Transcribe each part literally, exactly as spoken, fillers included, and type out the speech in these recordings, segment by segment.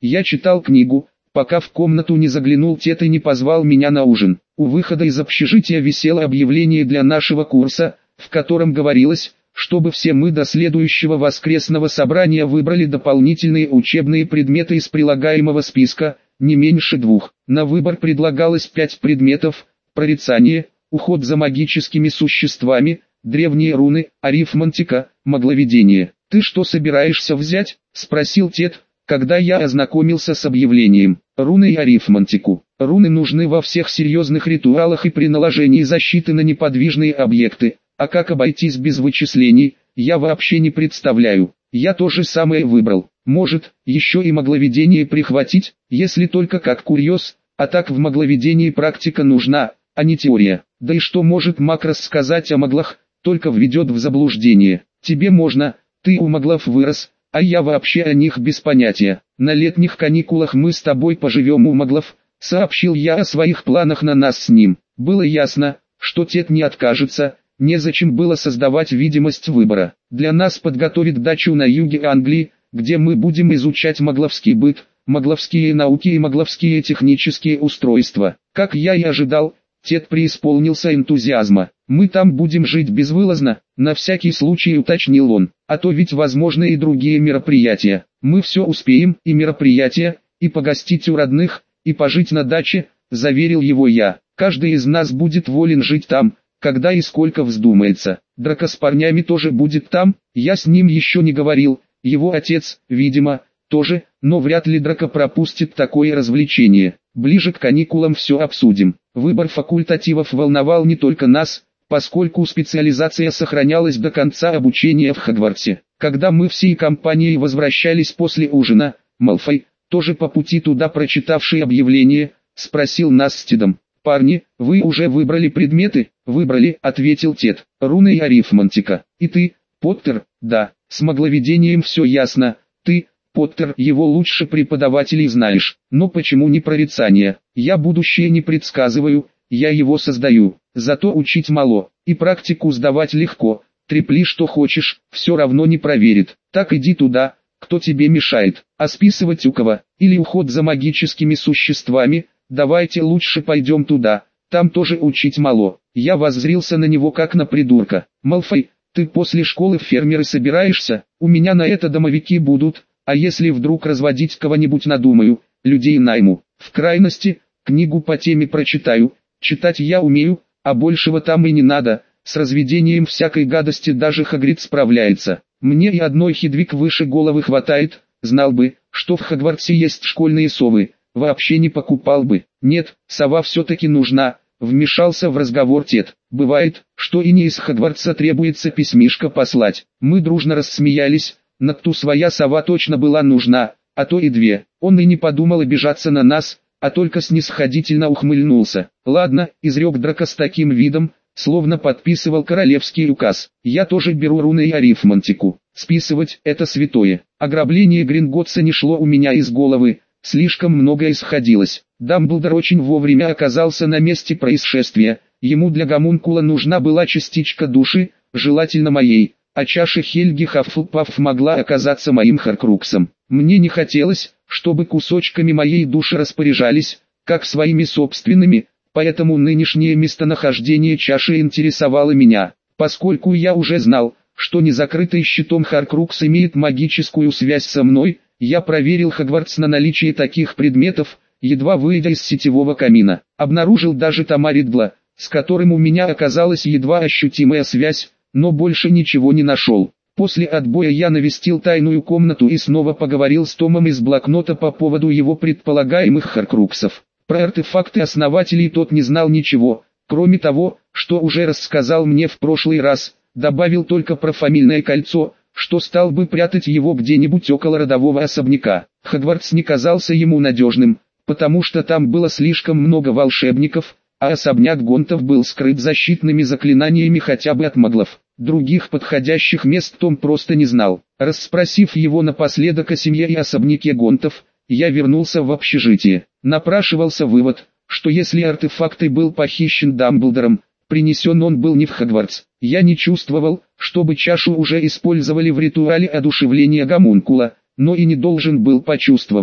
Я читал книгу, пока в комнату не заглянул Тед и не позвал меня на ужин. У выхода из общежития висело объявление для нашего курса, в котором говорилось, чтобы все мы до следующего воскресного собрания выбрали дополнительные учебные предметы из прилагаемого списка, не меньше двух. На выбор предлагалось пять предметов: прорицание, уход за магическими существами, древние руны, арифмантика, магловедение. «Ты что собираешься взять?» – спросил Тед, когда я ознакомился с объявлением. «Руны и арифмантику. Руны нужны во всех серьезных ритуалах и при наложении защиты на неподвижные объекты, а как обойтись без вычислений, я вообще не представляю. Я то же самое выбрал. Может, еще и магловедение прихватить, если только как курьез, а так в магловедении практика нужна, а не теория. Да и что может маг рассказать о маглах, только введет в заблуждение. Тебе можно, ты у маглов вырос, а я вообще о них без понятия. На летних каникулах мы с тобой поживем у маглов», — сообщил я о своих планах на нас с ним. Было ясно, что Тед не откажется, незачем было создавать видимость выбора. Для нас подготовит дачу на юге Англии, где мы будем изучать магловский быт, магловские науки и магловские технические устройства. Как я и ожидал, Тед преисполнился энтузиазма. «Мы там будем жить безвылазно», — на всякий случай уточнил он, «а то ведь возможны и другие мероприятия. Мы все успеем, и мероприятия, и погостить у родных, и пожить на даче», — заверил его я. «Каждый из нас будет волен жить там, когда и сколько вздумается. Драко с парнями тоже будет там, я с ним еще не говорил, его отец, видимо, тоже, но вряд ли Драко пропустит такое развлечение. Ближе к каникулам все обсудим». Выбор факультативов волновал не только нас, поскольку специализация сохранялась до конца обучения в Хогвартсе. Когда мы всей компанией возвращались после ужина, Малфой, тоже по пути туда прочитавший объявление, спросил нас с Тедом: «Парни, вы уже выбрали предметы?» «Выбрали», — ответил Тед. «Руны и арифмантика. И ты, Поттер?» «Да, с магловедением все ясно. Ты, Поттер, его лучше преподавателей знаешь. Но почему не прорицание? Я будущее не предсказываю, я его создаю. Зато учить мало, и практику сдавать легко. Трепли что хочешь, все равно не проверит. Так иди туда, кто тебе мешает. А списывать у кого? Или уход за магическими существами? Давайте лучше пойдем туда, там тоже учить мало». Я воззрился на него как на придурка. «Малфой, ты после школы в фермеры собираешься? У меня на это домовики будут, а если вдруг разводить кого-нибудь надумаю, людей найму. В крайности, книгу по теме прочитаю, читать я умею, а большего там и не надо, с разведением всякой гадости даже Хагрид справляется. Мне и одной Хедвиг выше головы хватает, знал бы, что в Хогвартсе есть школьные совы, вообще не покупал бы». «Нет, сова все-таки нужна», — вмешался в разговор Тед. «Бывает, что и не из Хогвартса требуется письмишко послать». Мы дружно рассмеялись. Накту своя сова точно была нужна, а то и две. Он и не подумал обижаться на нас, а только снисходительно ухмыльнулся. «Ладно», — изрек Драко с таким видом, словно подписывал королевский указ. «Я тоже беру руны и арифмантику. Списывать — это святое. Ограбление Гринготтса не шло у меня из головы, слишком многое исходилось. Дамблдор очень вовремя оказался на месте происшествия, ему для гомункула нужна была частичка души, желательно моей, а чаша Хельги Хаффлпафф могла оказаться моим Хоркруксом. Мне не хотелось, чтобы кусочками моей души распоряжались, как своими собственными, поэтому нынешнее местонахождение чаши интересовало меня. Поскольку я уже знал, что незакрытый щитом Хоркрукс имеет магическую связь со мной, я проверил Хогвартс на наличие таких предметов, едва выйдя из сетевого камина. Обнаружил даже Тома Риддла, с которым у меня оказалась едва ощутимая связь, но больше ничего не нашел. После отбоя я навестил тайную комнату и снова поговорил с Томом из блокнота по поводу его предполагаемых хоркруксов. Про артефакты основателей тот не знал ничего, кроме того, что уже рассказал мне в прошлый раз, добавил только про фамильное кольцо, что стал бы прятать его где-нибудь около родового особняка. Хогвартс не казался ему надежным, потому что там было слишком много волшебников, а особняк Гонтов был скрыт защитными заклинаниями хотя бы от маглов. Других подходящих мест Том просто не знал. Расспросив его напоследок о семье и особняке Гонтов, я вернулся в общежитие. Напрашивался вывод, что если артефакт и был похищен Дамблдором, принесен он был не в Хогвартс. Я не чувствовал, чтобы чашу уже использовали в ритуале одушевления гомункула, но и не должен был почувствовать.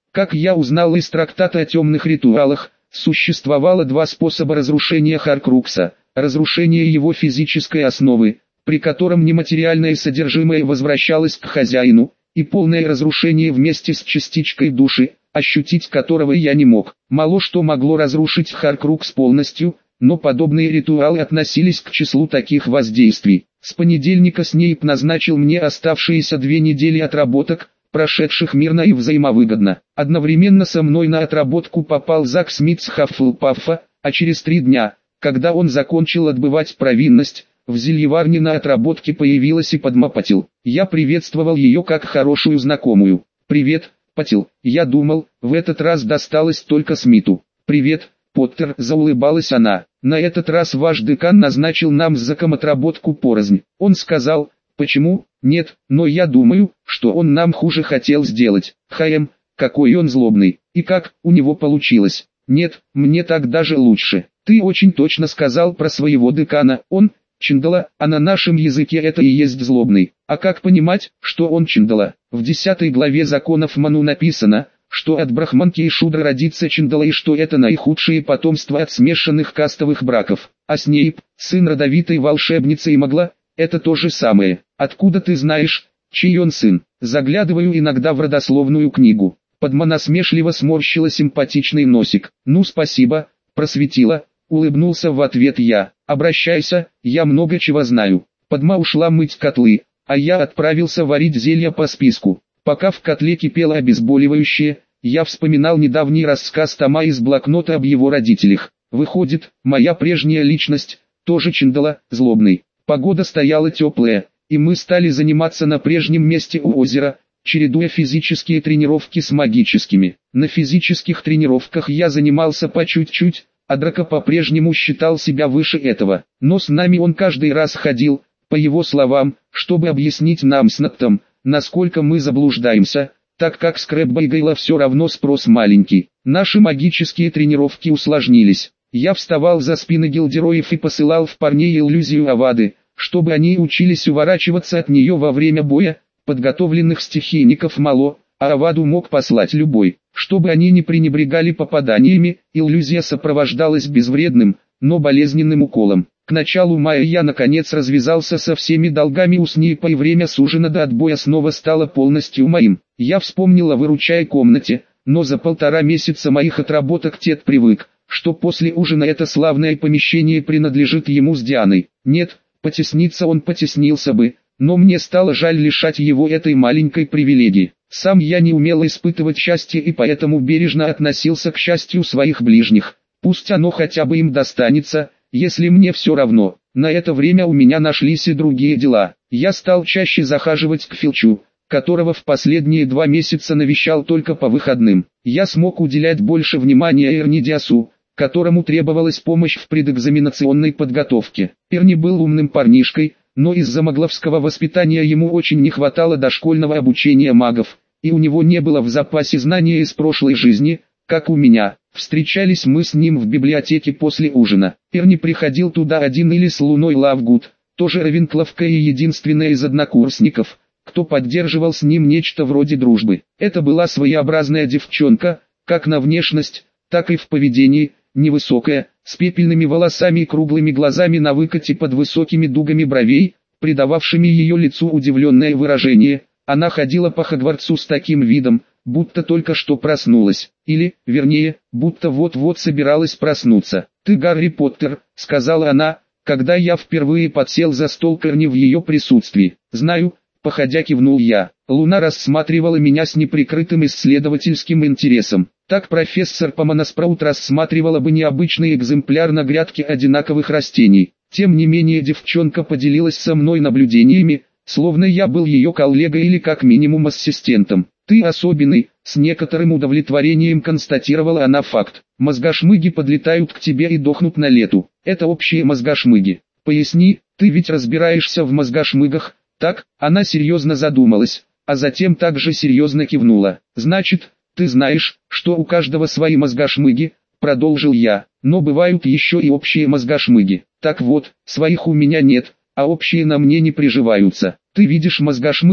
Как я узнал из трактата о темных ритуалах, существовало два способа разрушения Хоркрукса: разрушение его физической основы, при котором нематериальное содержимое возвращалось к хозяину, и полное разрушение вместе с частичкой души, ощутить которого я не мог. Мало что могло разрушить Хоркрукс полностью, но подобные ритуалы относились к числу таких воздействий. С понедельника Снейп назначил мне оставшиеся две недели отработок, прошедших мирно и взаимовыгодно. Одновременно со мной на отработку попал Зак Смит с Хаффлпаффа, а через три дня, когда он закончил отбывать провинность, в зельеварне на отработке появилась и Падма Патил. Я приветствовал ее как хорошую знакомую. «Привет, Патил, я думал, в этот раз досталось только Смиту». «Привет, Поттер», заулыбалась она. «На этот раз ваш декан назначил нам с Заком отработку порознь. Он сказал, почему? Нет, но я думаю, что он нам хуже хотел сделать. Хаем, какой он злобный. И как у него получилось? Нет, мне так даже лучше. Ты очень точно сказал про своего декана. Он Чиндала, а на нашем языке это и есть злобный. А как понимать, что он Чиндала? В десятой главе законов Ману написано, что от Брахманки и Шудра родится Чиндала и что это наихудшие потомства от смешанных кастовых браков. А Снейп, сын родовитой волшебницы и Могла, это то же самое. Откуда ты знаешь, чей он сын? Заглядываю иногда в родословную книгу. Падма насмешливо сморщила симпатичный носик. Ну спасибо, просветила, улыбнулся в ответ я. Обращайся, я много чего знаю. Падма ушла мыть котлы, а я отправился варить зелья по списку. Пока в котле кипело обезболивающее, я вспоминал недавний рассказ Тома из блокнота об его родителях. Выходит, моя прежняя личность, тоже Чиндала, злобный. Погода стояла теплая, и мы стали заниматься на прежнем месте у озера, чередуя физические тренировки с магическими. На физических тренировках я занимался по чуть-чуть, а Драко по-прежнему считал себя выше этого. Но с нами он каждый раз ходил, по его словам, чтобы объяснить нам с Наттом, насколько мы заблуждаемся, так как с Крэббайгейла все равно спрос маленький. Наши магические тренировки усложнились. Я вставал за спины гильдероев и посылал в парней иллюзию Авады, чтобы они учились уворачиваться от нее во время боя. Подготовленных стихийников мало, а Аваду мог послать любой. Чтобы они не пренебрегали попаданиями, иллюзия сопровождалась безвредным, но болезненным уколом. К началу мая я наконец развязался со всеми долгами у Снейпа, и время с ужина до отбоя снова стало полностью моим. Я вспомнил о выручай комнате, но за полтора месяца моих отработок Тед привык, что после ужина это славное помещение принадлежит ему с Дианой. Нет, потесниться он потеснился бы, но мне стало жаль лишать его этой маленькой привилегии. Сам я не умел испытывать счастье и поэтому бережно относился к счастью своих ближних. Пусть оно хотя бы им достанется, если мне все равно. На это время у меня нашлись и другие дела. Я стал чаще захаживать к Филчу, которого в последние два месяца навещал только по выходным. Я смог уделять больше внимания Эрнидиасу, которому требовалась помощь в предэкзаменационной подготовке. Эрни был умным парнишкой, но из-за магловского воспитания ему очень не хватало дошкольного обучения магов, и у него не было в запасе знания из прошлой жизни, как у меня. Встречались мы с ним в библиотеке после ужина. Эрни приходил туда один или с Луной Лавгуд, тоже равенкловка и единственная из однокурсников, кто поддерживал с ним нечто вроде дружбы. Это была своеобразная девчонка, как на внешность, так и в поведении, невысокая, с пепельными волосами и круглыми глазами на выкате под высокими дугами бровей, придававшими ее лицу удивленное выражение. Она ходила по Хогвартсу с таким видом, будто только что проснулась, или, вернее, будто вот-вот собиралась проснуться. «Ты Гарри Поттер», — сказала она, когда я впервые подсел за стол к Эрни в ее присутствии. «Знаю», — походя кивнул я. Луна рассматривала меня с неприкрытым исследовательским интересом. Так профессор Помоноспраут рассматривала бы необычный экземпляр на грядке одинаковых растений. Тем не менее девчонка поделилась со мной наблюдениями, словно я был ее коллегой или как минимум ассистентом. «Ты особенный», — с некоторым удовлетворением констатировала она факт. «Мозгошмыги подлетают к тебе и дохнут на лету. Это общие мозгошмыги. Поясни, ты ведь разбираешься в мозгошмыгах, так?» Она серьезно задумалась, а затем также серьезно кивнула. «Значит, ты знаешь, что у каждого свои мозгошмыги», — продолжил я, «но бывают еще и общие мозгошмыги. Так вот, своих у меня нет, а общие на мне не приживаются. Ты видишь мозгошмыгов?»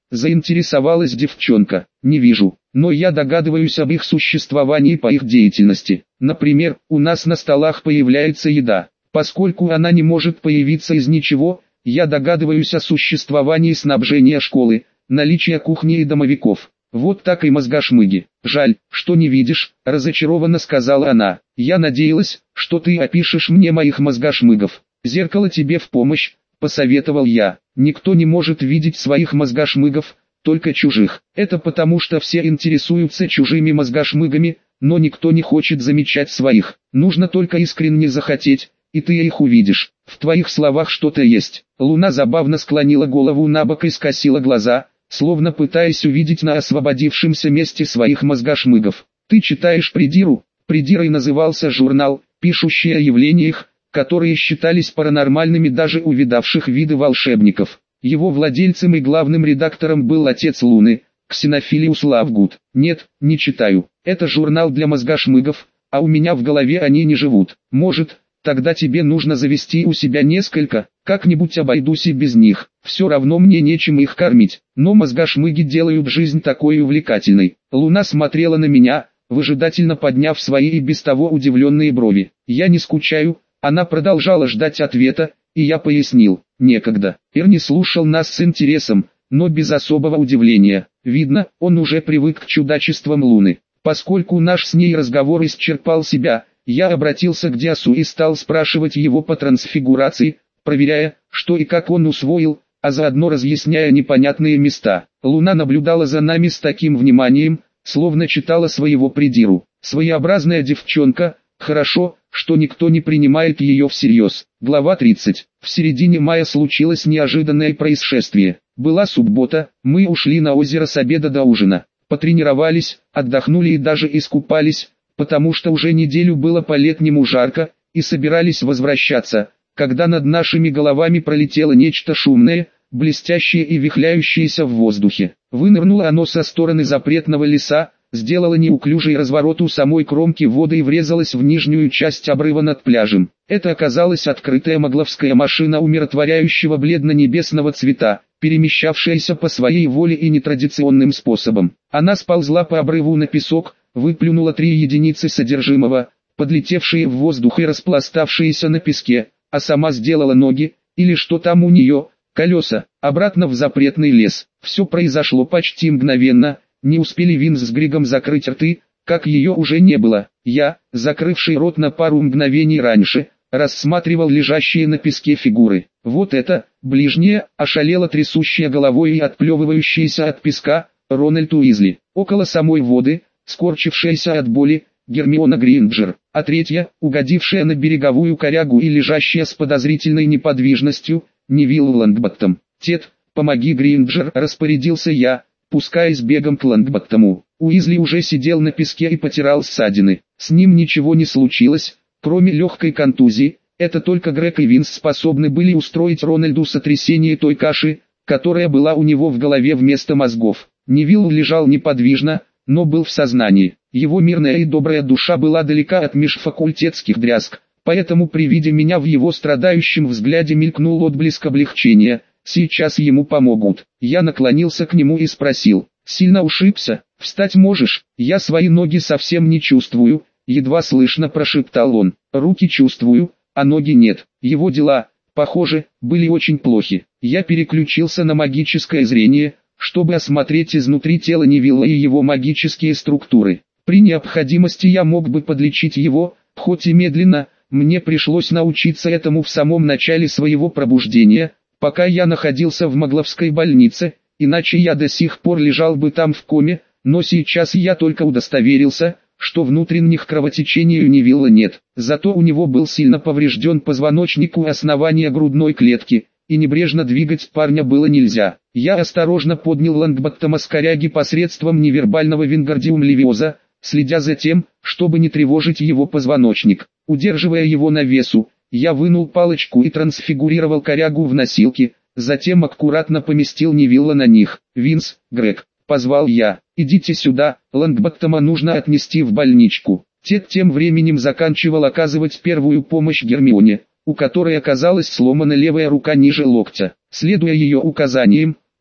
заинтересовалась девчонка. Не вижу, но я догадываюсь об их существовании по их деятельности. Например, у нас на столах появляется еда. Поскольку она не может появиться из ничего, я догадываюсь о существовании снабжения школы, наличия кухни и домовиков. Вот так и мозгошмыги. Жаль, что не видишь, разочарованно сказала она. Я надеялась, что ты опишешь мне моих мозгошмыгов. Зеркало тебе в помощь, посоветовал я. Никто не может видеть своих мозгошмыгов, только чужих. Это потому, что все интересуются чужими мозгошмыгами, но никто не хочет замечать своих. Нужно только искренне захотеть, и ты их увидишь. В твоих словах что-то есть. Луна забавно склонила голову набок и скосила глаза, словно пытаясь увидеть на освободившемся месте своих мозгошмыгов. Ты читаешь «Придиру»? «Придирой» назывался журнал, пишущий о явлениях, которые считались паранормальными даже у видавших виды волшебников. Его владельцем и главным редактором был отец Луны, Ксенофилиус Лавгуд. Нет, не читаю. Это журнал для мозгошмыгов, а у меня в голове они не живут. Может, тогда тебе нужно завести у себя несколько, как-нибудь обойдусь и без них. Все равно мне нечем их кормить. Но мозгошмыги делают жизнь такой увлекательной. Луна смотрела на меня, выжидательно подняв свои и без того удивленные брови. Я не скучаю. Она продолжала ждать ответа, и я пояснил. Некогда. Эрни слушал нас с интересом, но без особого удивления. Видно, он уже привык к чудачествам Луны. Поскольку наш с ней разговор исчерпал себя, я обратился к Диасу и стал спрашивать его по трансфигурации, проверяя, что и как он усвоил, а заодно разъясняя непонятные места. Луна наблюдала за нами с таким вниманием, словно читала своего придиру. Своеобразная девчонка, хорошо, что никто не принимает ее всерьез. Глава тридцать. В середине мая случилось неожиданное происшествие. Была суббота, мы ушли на озеро с обеда до ужина. Потренировались, отдохнули и даже искупались, потому что уже неделю было по-летнему жарко, и собирались возвращаться, когда над нашими головами пролетело нечто шумное, блестящее и вихляющееся в воздухе. Вынырнуло оно со стороны запретного леса, сделала неуклюжий разворот у самой кромки воды и врезалась в нижнюю часть обрыва над пляжем. Это оказалась открытая могловская машина умиротворяющего бледно-небесного цвета, перемещавшаяся по своей воле и нетрадиционным способом. Она сползла по обрыву на песок, выплюнула три единицы содержимого, подлетевшие в воздух и распластавшиеся на песке, а сама сделала ноги, или что там у нее, колеса, обратно в запретный лес. Все произошло почти мгновенно. Не успели Винс с Григом закрыть рты, как ее уже не было. Я, закрывший рот на пару мгновений раньше, рассматривал лежащие на песке фигуры. Вот это, ближняя, ошалела трясущая головой и отплевывающаяся от песка, Рональд Уизли. Около самой воды, скорчившаяся от боли, Гермиона Гринджер. А третья, угодившая на береговую корягу и лежащая с подозрительной неподвижностью, Невилл Лонгботтом. «Тед, помоги, Гринджер», — распорядился я, пускаясь бегом к Лонгботтому. Уизли уже сидел на песке и потирал ссадины. С ним ничего не случилось, кроме легкой контузии. Это только Грег и Винс способны были устроить Рональду сотрясение той каши, которая была у него в голове вместо мозгов. Невилл лежал неподвижно, но был в сознании. Его мирная и добрая душа была далека от межфакультетских дрязг, поэтому при виде меня в его страдающем взгляде мелькнул отблеск облегчения. Сейчас ему помогут. Я наклонился к нему и спросил: «Сильно ушибся? Встать можешь?» «Я свои ноги совсем не чувствую», — едва слышно прошептал он. «Руки чувствую, а ноги нет». Его дела, похоже, были очень плохи. Я переключился на магическое зрение, чтобы осмотреть изнутри тела Невилла и его магические структуры. При необходимости я мог бы подлечить его, хоть и медленно. Мне пришлось научиться этому в самом начале своего пробуждения, пока я находился в Могловской больнице, иначе я до сих пор лежал бы там в коме, но сейчас я только удостоверился, что внутренних кровотечений у Невилла нет. Зато у него был сильно поврежден позвоночник у основания грудной клетки, и небрежно двигать парня было нельзя. Я осторожно поднял Лонгботтома с коряги посредством невербального вингардиум левиоза, следя за тем, чтобы не тревожить его позвоночник. Удерживая его на весу, я вынул палочку и трансфигурировал корягу в носилки, затем аккуратно поместил Невилла на них. «Винс, Грег», — позвал я, — «идите сюда, Лонгботтома нужно отнести в больничку». Тед тем временем заканчивал оказывать первую помощь Гермионе, у которой оказалась сломана левая рука ниже локтя. Следуя ее указаниям,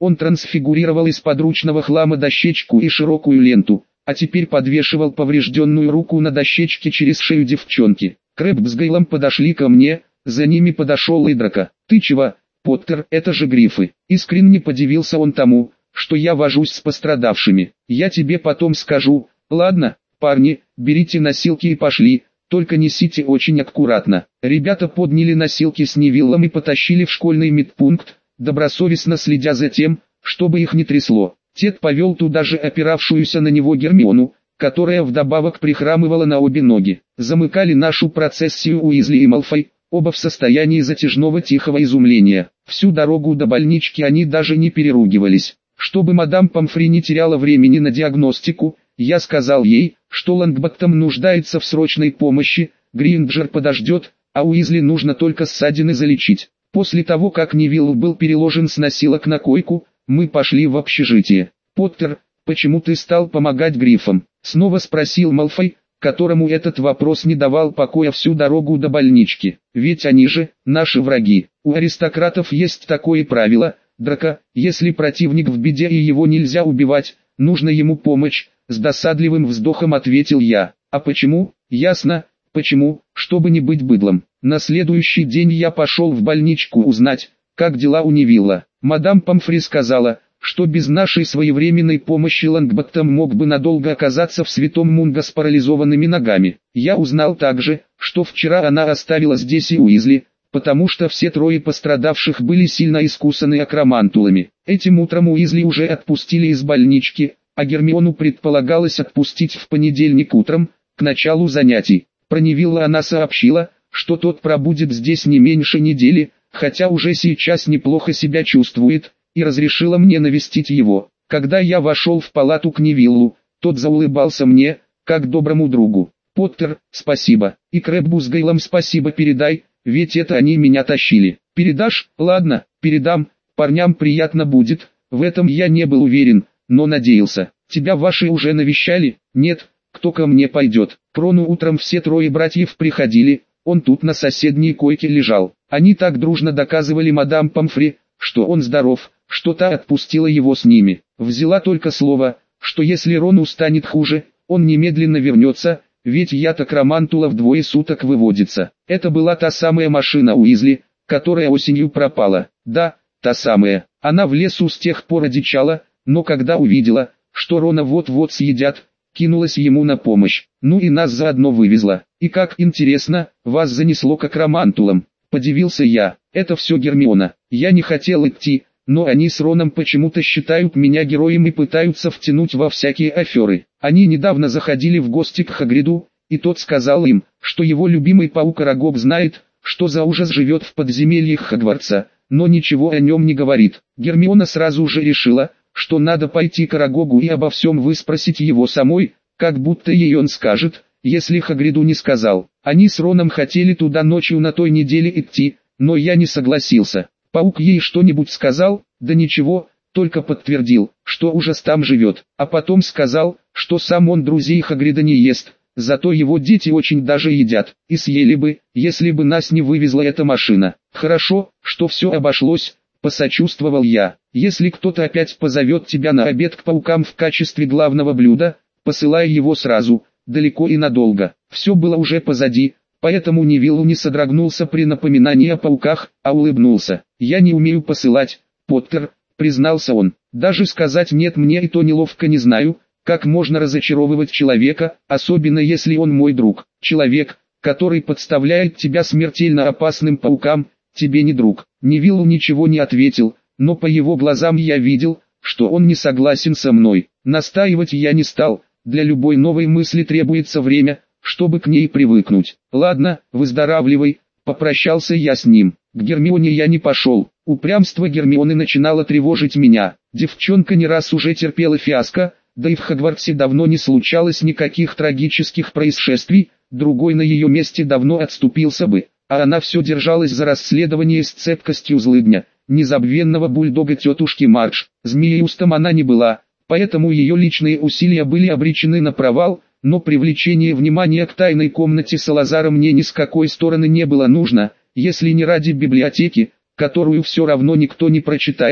Он трансфигурировал из подручного хлама дощечку и широкую ленту, а теперь подвешивал поврежденную руку на дощечке через шею девчонки. Крэб с Гейлом подошли ко мне, за ними подошел Идрака. «Ты чего, Поттер, это же грифы!» Искренне подивился он тому, что я вожусь с пострадавшими. «Я тебе потом скажу. Ладно, парни, берите носилки и пошли, только несите очень аккуратно». Ребята подняли носилки с Невиллом и потащили в школьный медпункт, добросовестно следя за тем, чтобы их не трясло. Тед повел туда же опиравшуюся на него Гермиону, которая вдобавок прихрамывала на обе ноги. Замыкали нашу процессию Уизли и Малфой, оба в состоянии затяжного тихого изумления. Всю дорогу до больнички они даже не переругивались. Чтобы мадам Помфри не теряла времени на диагностику, я сказал ей, что Лонгботтом нуждается в срочной помощи, Гринджер подождет, а Уизли нужно только ссадины залечить. После того, как Невилл был переложен с носилок на койку, мы пошли в общежитие. «Поттер, почему ты стал помогать грифам?» — снова спросил Малфой, которому этот вопрос не давал покоя всю дорогу до больнички. «Ведь они же, наши враги. У аристократов есть такое правило, Драко, если противник в беде и его нельзя убивать, нужно ему помочь», — с досадливым вздохом ответил я. «А почему?» «Ясно, почему, чтобы не быть быдлом». На следующий день я пошел в больничку узнать, как дела у Невилла. Мадам Помфри сказала, что без нашей своевременной помощи Лонгботтом мог бы надолго оказаться в Святом Мунго с парализованными ногами. Я узнал также, что вчера она оставила здесь и Уизли, потому что все трое пострадавших были сильно искусаны акромантулами. Этим утром Уизли уже отпустили из больнички, а Гермиону предполагалось отпустить в понедельник утром, к началу занятий. Про Невилла она сообщила, что тот пробудет здесь не меньше недели, хотя уже сейчас неплохо себя чувствует, и разрешила мне навестить его. Когда я вошел в палату к Невиллу, тот заулыбался мне, как доброму другу. «Поттер, спасибо, и Крэббу с Гейлом спасибо передай, ведь это они меня тащили». «Передашь? Ладно, передам, парням приятно будет, в этом я не был уверен, но надеялся». «Тебя ваши уже навещали?» «Нет, кто ко мне пойдет?» К Рону утром все трое братьев приходили, он тут на соседней койке лежал. Они так дружно доказывали мадам Помфри, что он здоров, что та отпустила его с ними. Взяла только слово, что если Рону станет хуже, он немедленно вернется, ведь яд акромантула вдвое суток выводится. Это была та самая машина Уизли, которая осенью пропала. Да, та самая. Она в лесу с тех пор одичала, но когда увидела, что Рона вот-вот съедят, кинулась ему на помощь. Ну и нас заодно вывезла. И как интересно, вас занесло к акромантулам. Подивился я. Это все Гермиона. Я не хотел идти, но они с Роном почему-то считают меня героем и пытаются втянуть во всякие аферы. Они недавно заходили в гости к Хагриду, и тот сказал им, что его любимый паук Арагог знает, что за ужас живет в подземельях Хогвартса, но ничего о нем не говорит. Гермиона сразу же решила, что надо пойти к Арагогу и обо всем выспросить его самой, как будто ей он скажет, если Хагриду не сказал. Они с Роном хотели туда ночью на той неделе идти, но я не согласился. Паук ей что-нибудь сказал? Да ничего, только подтвердил, что ужас там живет. А потом сказал, что сам он друзей Хагрида не ест, зато его дети очень даже едят, и съели бы, если бы нас не вывезла эта машина. Хорошо, что все обошлось, посочувствовал я. Если кто-то опять позовет тебя на обед к паукам в качестве главного блюда, посылай его сразу, далеко и надолго. Все было уже позади, поэтому Невилл не содрогнулся при напоминании о пауках, а улыбнулся. «Я не умею посылать, Поттер», — признался он. «Даже сказать «нет» мне и то неловко, не знаю, как можно разочаровывать человека, особенно если он мой друг. Человек, который подставляет тебя смертельно опасным паукам, тебе не друг». Невилл ничего не ответил, но по его глазам я видел, что он не согласен со мной. Настаивать я не стал, для любой новой мысли требуется время, чтобы к ней привыкнуть. «Ладно, выздоравливай», — попрощался я с ним. К Гермионе я не пошел. Упрямство Гермионы начинало тревожить меня. Девчонка не раз уже терпела фиаско, да и в Хогвартсе давно не случалось никаких трагических происшествий, другой на ее месте давно отступился бы, а она все держалась за расследование с цепкостью злыдня, незабвенного бульдога тетушки Мардж. Змееустом она не была, поэтому ее личные усилия были обречены на провал, но привлечение внимания к тайной комнате Салазара мне ни с какой стороны не было нужно, если не ради библиотеки, которую все равно никто не прочитает,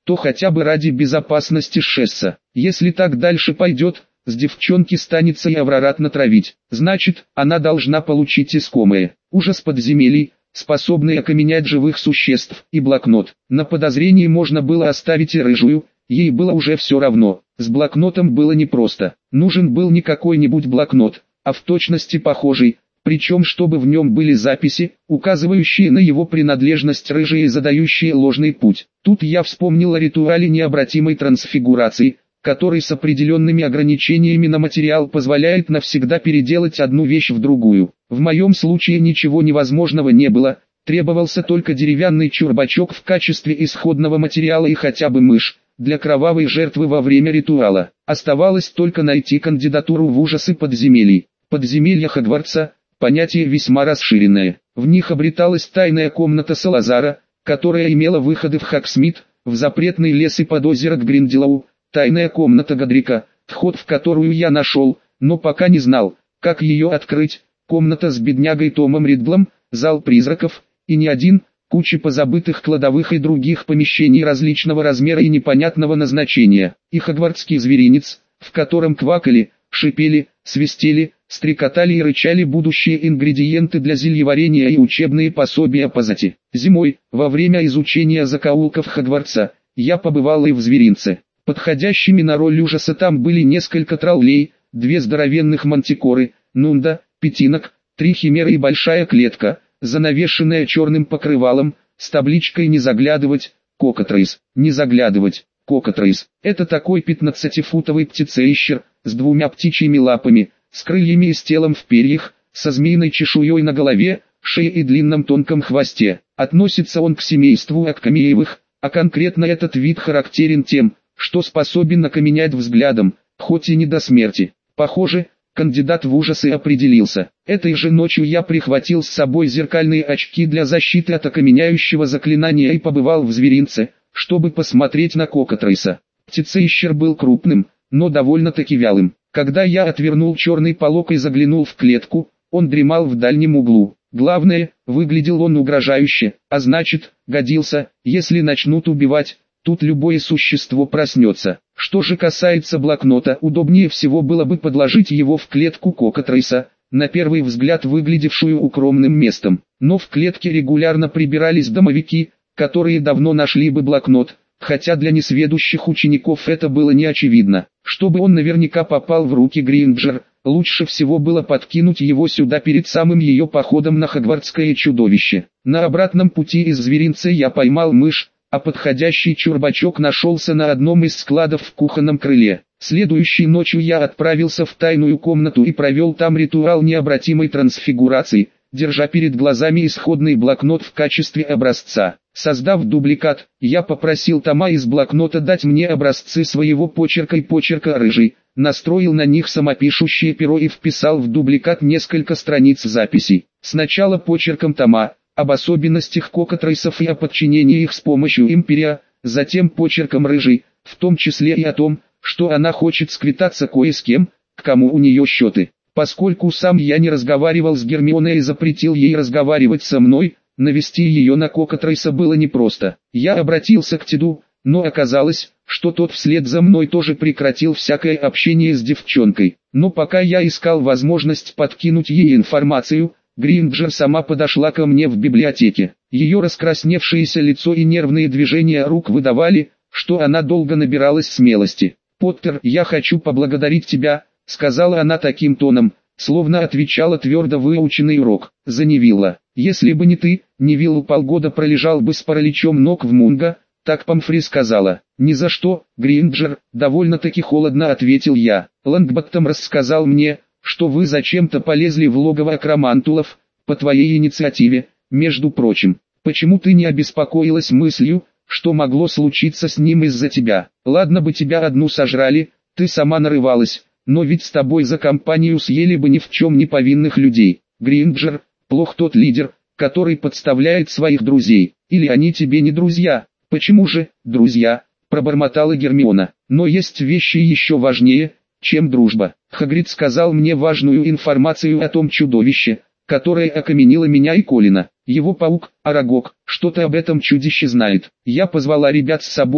то хотя бы ради безопасности Шесса. Если так дальше пойдет, с девчонки станется и Аврорат натравить. Значит, она должна получить искомое. Ужас подземелий, способный окаменять живых существ, и блокнот. На подозрении можно было оставить и рыжую, ей было уже все равно. С блокнотом было непросто. Нужен был не какой-нибудь блокнот, а в точности похожий, причем чтобы в нем были записи, указывающие на его принадлежность рыжей и задающие ложный путь. Тут я вспомнил о ритуале необратимой трансфигурации, который с определенными ограничениями на материал позволяет навсегда переделать одну вещь в другую. В моем случае ничего невозможного не было, требовался только деревянный чурбачок в качестве исходного материала и хотя бы мышь для кровавой жертвы во время ритуала. Оставалось только найти кандидатуру в ужасы подземелий. Подземелья Хогвартса – понятие весьма расширенное. В них обреталась тайная комната Салазара, которая имела выходы в Хогсмит, в запретный лес и под озеро Гринделоу, тайная комната Годрика, вход в которую я нашел, но пока не знал, как ее открыть, комната с беднягой Томом Риддлом, зал призраков, и не один, куча позабытых кладовых и других помещений различного размера и непонятного назначения, и хогвартский зверинец, в котором квакали, шипели, свистели, стрекотали и рычали будущие ингредиенты для зельеварения и учебные пособия по зати. Зимой, во время изучения закоулков Хогвартса, я побывал и в зверинце. Подходящими на роль ужаса там были несколько троллей, две здоровенных мантикоры, нунда, пятинок, три химеры и большая клетка, занавешенная черным покрывалом, с табличкой «Не заглядывать», «Кокотрейс», «Не заглядывать», «Кокотрейс». Это такой пятнадцатифутовый птицеищер, с двумя птичьими лапами, с крыльями и с телом в перьях, со змеиной чешуей на голове, шее и длинном тонком хвосте. Относится он к семейству аккамеевых, а конкретно этот вид характерен тем, что способен окаменять взглядом, хоть и не до смерти. Похоже, кандидат в ужасы определился. Этой же ночью я прихватил с собой зеркальные очки для защиты от окаменяющего заклинания и побывал в зверинце, чтобы посмотреть на Кокотрейса. Птицеищер был крупным, но довольно-таки вялым. Когда я отвернул черный полог и заглянул в клетку, он дремал в дальнем углу. Главное, выглядел он угрожающе, а значит, годился, если начнут убивать. Тут любое существо проснется. Что же касается блокнота, удобнее всего было бы подложить его в клетку Кокотрейса, на первый взгляд выглядевшую укромным местом. Но в клетке регулярно прибирались домовики, которые давно нашли бы блокнот, хотя для несведущих учеников это было не очевидно. Чтобы он наверняка попал в руки Гринджер, лучше всего было подкинуть его сюда перед самым ее походом на хогвартское чудовище. На обратном пути из зверинца я поймал мышь, а подходящий чурбачок нашелся на одном из складов в кухонном крыле. Следующей ночью я отправился в тайную комнату и провел там ритуал необратимой трансфигурации, держа перед глазами исходный блокнот в качестве образца. Создав дубликат, я попросил Тома из блокнота дать мне образцы своего почерка и почерка рыжей, настроил на них самопишущее перо и вписал в дубликат несколько страниц записей. Сначала почерком Тома, об особенностях Кокотрейсов и о подчинении их с помощью Империя, затем почерком рыжей, в том числе и о том, что она хочет сквитаться кое с кем, к кому у нее счеты. Поскольку сам я не разговаривал с Гермионой и запретил ей разговаривать со мной, навести ее на Кокотрейса было непросто. Я обратился к Теду, но оказалось, что тот вслед за мной тоже прекратил всякое общение с девчонкой. Но пока я искал возможность подкинуть ей информацию, Гринджер сама подошла ко мне в библиотеке. Ее раскрасневшееся лицо и нервные движения рук выдавали, что она долго набиралась смелости. «Поттер, я хочу поблагодарить тебя», — сказала она таким тоном, словно отвечала твердо выученный урок. «За Невилла. Если бы не ты, Невилл полгода пролежал бы с параличом ног в Мунго», — так Помфри сказала. «Ни за что, Гринджер», — довольно-таки холодно ответил я. «Лонгботтом рассказал мне, что вы зачем-то полезли в логово акромантулов, по твоей инициативе, между прочим. Почему ты не обеспокоилась мыслью, что могло случиться с ним из-за тебя? Ладно бы тебя одну сожрали, ты сама нарывалась, но ведь с тобой за компанию съели бы ни в чем не повинных людей. Гринджер, плох тот лидер, который подставляет своих друзей. Или они тебе не друзья?» «Почему же, друзья?» – пробормотала Гермиона. «Но есть вещи еще важнее, чем дружба. Хагрид сказал мне важную информацию о том чудовище, которое окаменило меня и Колина. Его паук, Арагог, что-то об этом чудище знает. Я позвала ребят с собой,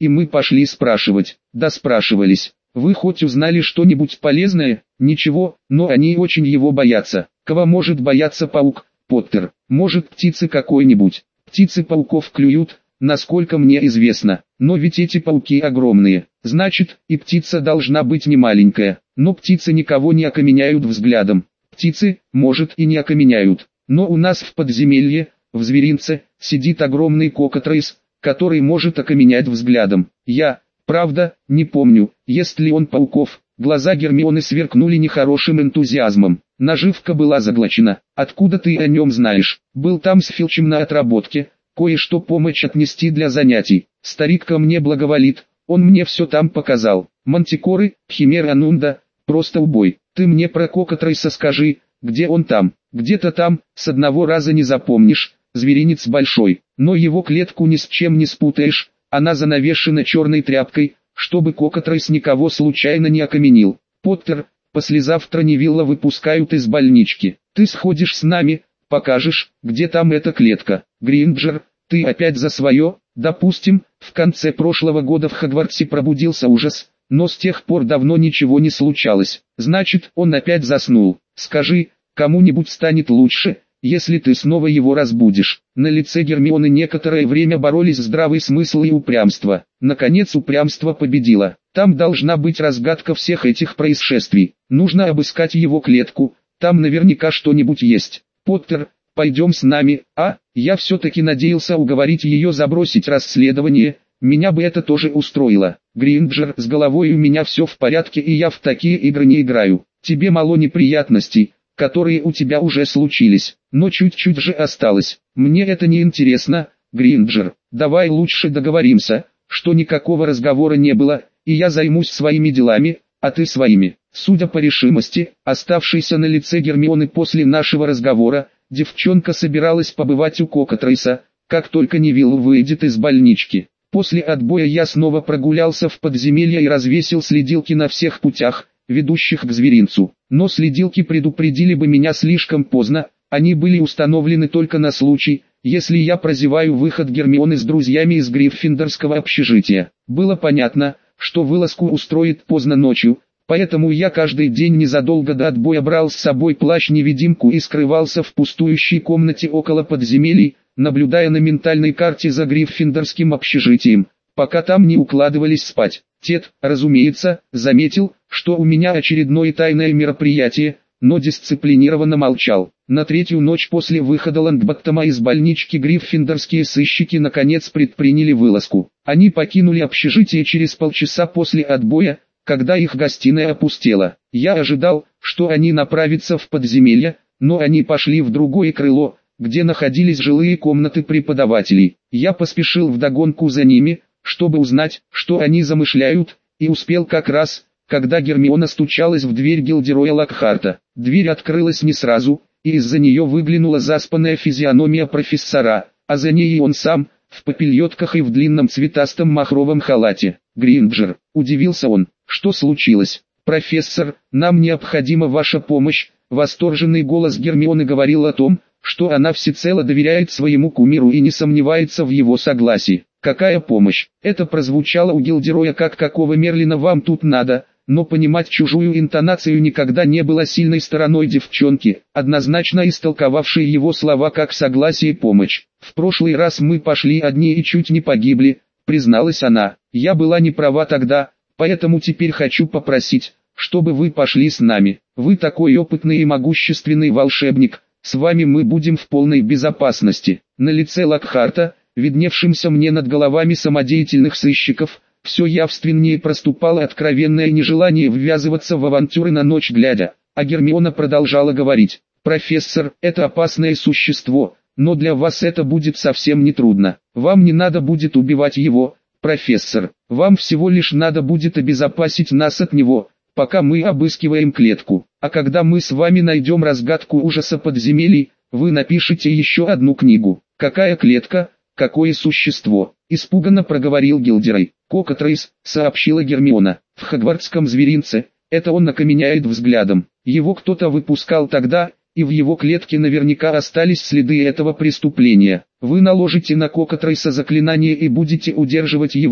и мы пошли спрашивать. Да спрашивались. Вы хоть узнали что-нибудь полезное? Ничего, но они очень его боятся. Кого может бояться паук, Поттер? Может, птицы какой-нибудь? Птицы пауков клюют, насколько мне известно. Но ведь эти пауки огромные. Значит, и птица должна быть не маленькая. Но птицы никого не окаменяют взглядом. Птицы, может, и не окаменяют. Но у нас в подземелье, в зверинце, сидит огромный кокотрейс, который может окаменять взглядом. Я, правда, не помню, ест ли он пауков. Глаза Гермионы сверкнули нехорошим энтузиазмом. Наживка была заглочена. Откуда ты о нем знаешь? Был там с Филчем на отработке. Кое-что помочь отнести для занятий. Старик ко мне благоволит. Он мне все там показал. Мантикоры, Химера Нунда, просто убой. Ты мне про кокотрейса скажи, где он там? Где-то там, с одного раза не запомнишь. Зверинец большой, но его клетку ни с чем не спутаешь. Она занавешена черной тряпкой, чтобы кокотрейс никого случайно не окаменил. Поттер, послезавтра Невилла выпускают из больнички. Ты сходишь с нами, покажешь, где там эта клетка. Гринджер, ты опять за свое? Допустим, в конце прошлого года в Хогвартсе пробудился ужас, но с тех пор давно ничего не случалось. Значит, он опять заснул. Скажи, кому-нибудь станет лучше, если ты снова его разбудишь. На лице Гермионы некоторое время боролись здравый смысл и упрямство. Наконец упрямство победило. Там должна быть разгадка всех этих происшествий. Нужно обыскать его клетку, там наверняка что-нибудь есть. Поттер, пойдем с нами, а? Я все-таки надеялся уговорить ее забросить расследование, меня бы это тоже устроило. Гринджер, с головой у меня все в порядке и я в такие игры не играю. Тебе мало неприятностей, которые у тебя уже случились, но чуть-чуть же осталось. Мне это не интересно, Гринджер. Давай лучше договоримся, что никакого разговора не было, и я займусь своими делами, а ты своими. Судя по решимости, оставшейся на лице Гермионы после нашего разговора, девчонка собиралась побывать у кокотрейса, как только Невилл выйдет из больнички. После отбоя я снова прогулялся в подземелье и развесил следилки на всех путях, ведущих к зверинцу. Но следилки предупредили бы меня слишком поздно, они были установлены только на случай, если я прозеваю выход Гермионы с друзьями из Гриффиндорского общежития. Было понятно, что вылазку устроит поздно ночью, поэтому я каждый день незадолго до отбоя брал с собой плащ-невидимку и скрывался в пустующей комнате около подземелий, наблюдая на ментальной карте за Гриффиндорским общежитием, пока там не укладывались спать. Тед, разумеется, заметил, что у меня очередное тайное мероприятие, но дисциплинированно молчал. На третью ночь после выхода Лонгботтома из больнички гриффиндорские сыщики наконец предприняли вылазку. Они покинули общежитие через полчаса после отбоя, когда их гостиная опустела. Я ожидал, что они направятся в подземелье, но они пошли в другое крыло, где находились жилые комнаты преподавателей. Я поспешил вдогонку за ними, чтобы узнать, что они замышляют, и успел как раз, когда Гермиона стучалась в дверь Гилдероя Локхарта. Дверь открылась не сразу, и из-за нее выглянула заспанная физиономия профессора, а за ней и он сам, в попельотках и в длинном цветастом махровом халате. «Гринджер», — удивился он, — «что случилось?» «Профессор, нам необходима ваша помощь». Восторженный голос Гермионы говорил о том, что она всецело доверяет своему кумиру и не сомневается в его согласии. «Какая помощь?» Это прозвучало у Гилдероя как «какого Мерлина вам тут надо?», но понимать чужую интонацию никогда не было сильной стороной девчонки, однозначно истолковавшей его слова как согласие и помощь. «В прошлый раз мы пошли одни и чуть не погибли», призналась она. «Я была не права тогда, поэтому теперь хочу попросить, чтобы вы пошли с нами. Вы такой опытный и могущественный волшебник, с вами мы будем в полной безопасности». На лице Локхарта, видневшимся мне над головами самодеятельных сыщиков, все явственнее проступало откровенное нежелание ввязываться в авантюры на ночь глядя, а Гермиона продолжала говорить: «Профессор, это опасное существо, но для вас это будет совсем не трудно. Вам не надо будет убивать его, профессор, вам всего лишь надо будет обезопасить нас от него, пока мы обыскиваем клетку, а когда мы с вами найдем разгадку ужаса подземелий, вы напишите еще одну книгу». «Какая клетка? Какое существо?» — испуганно проговорил Гилдерой. «Кокотрейс», — сообщила Гермиона, — «в хогвартском зверинце, это он окаменяет взглядом. Его кто-то выпускал тогда, и в его клетке наверняка остались следы этого преступления. Вы наложите на Кокотрейса заклинание и будете удерживать его,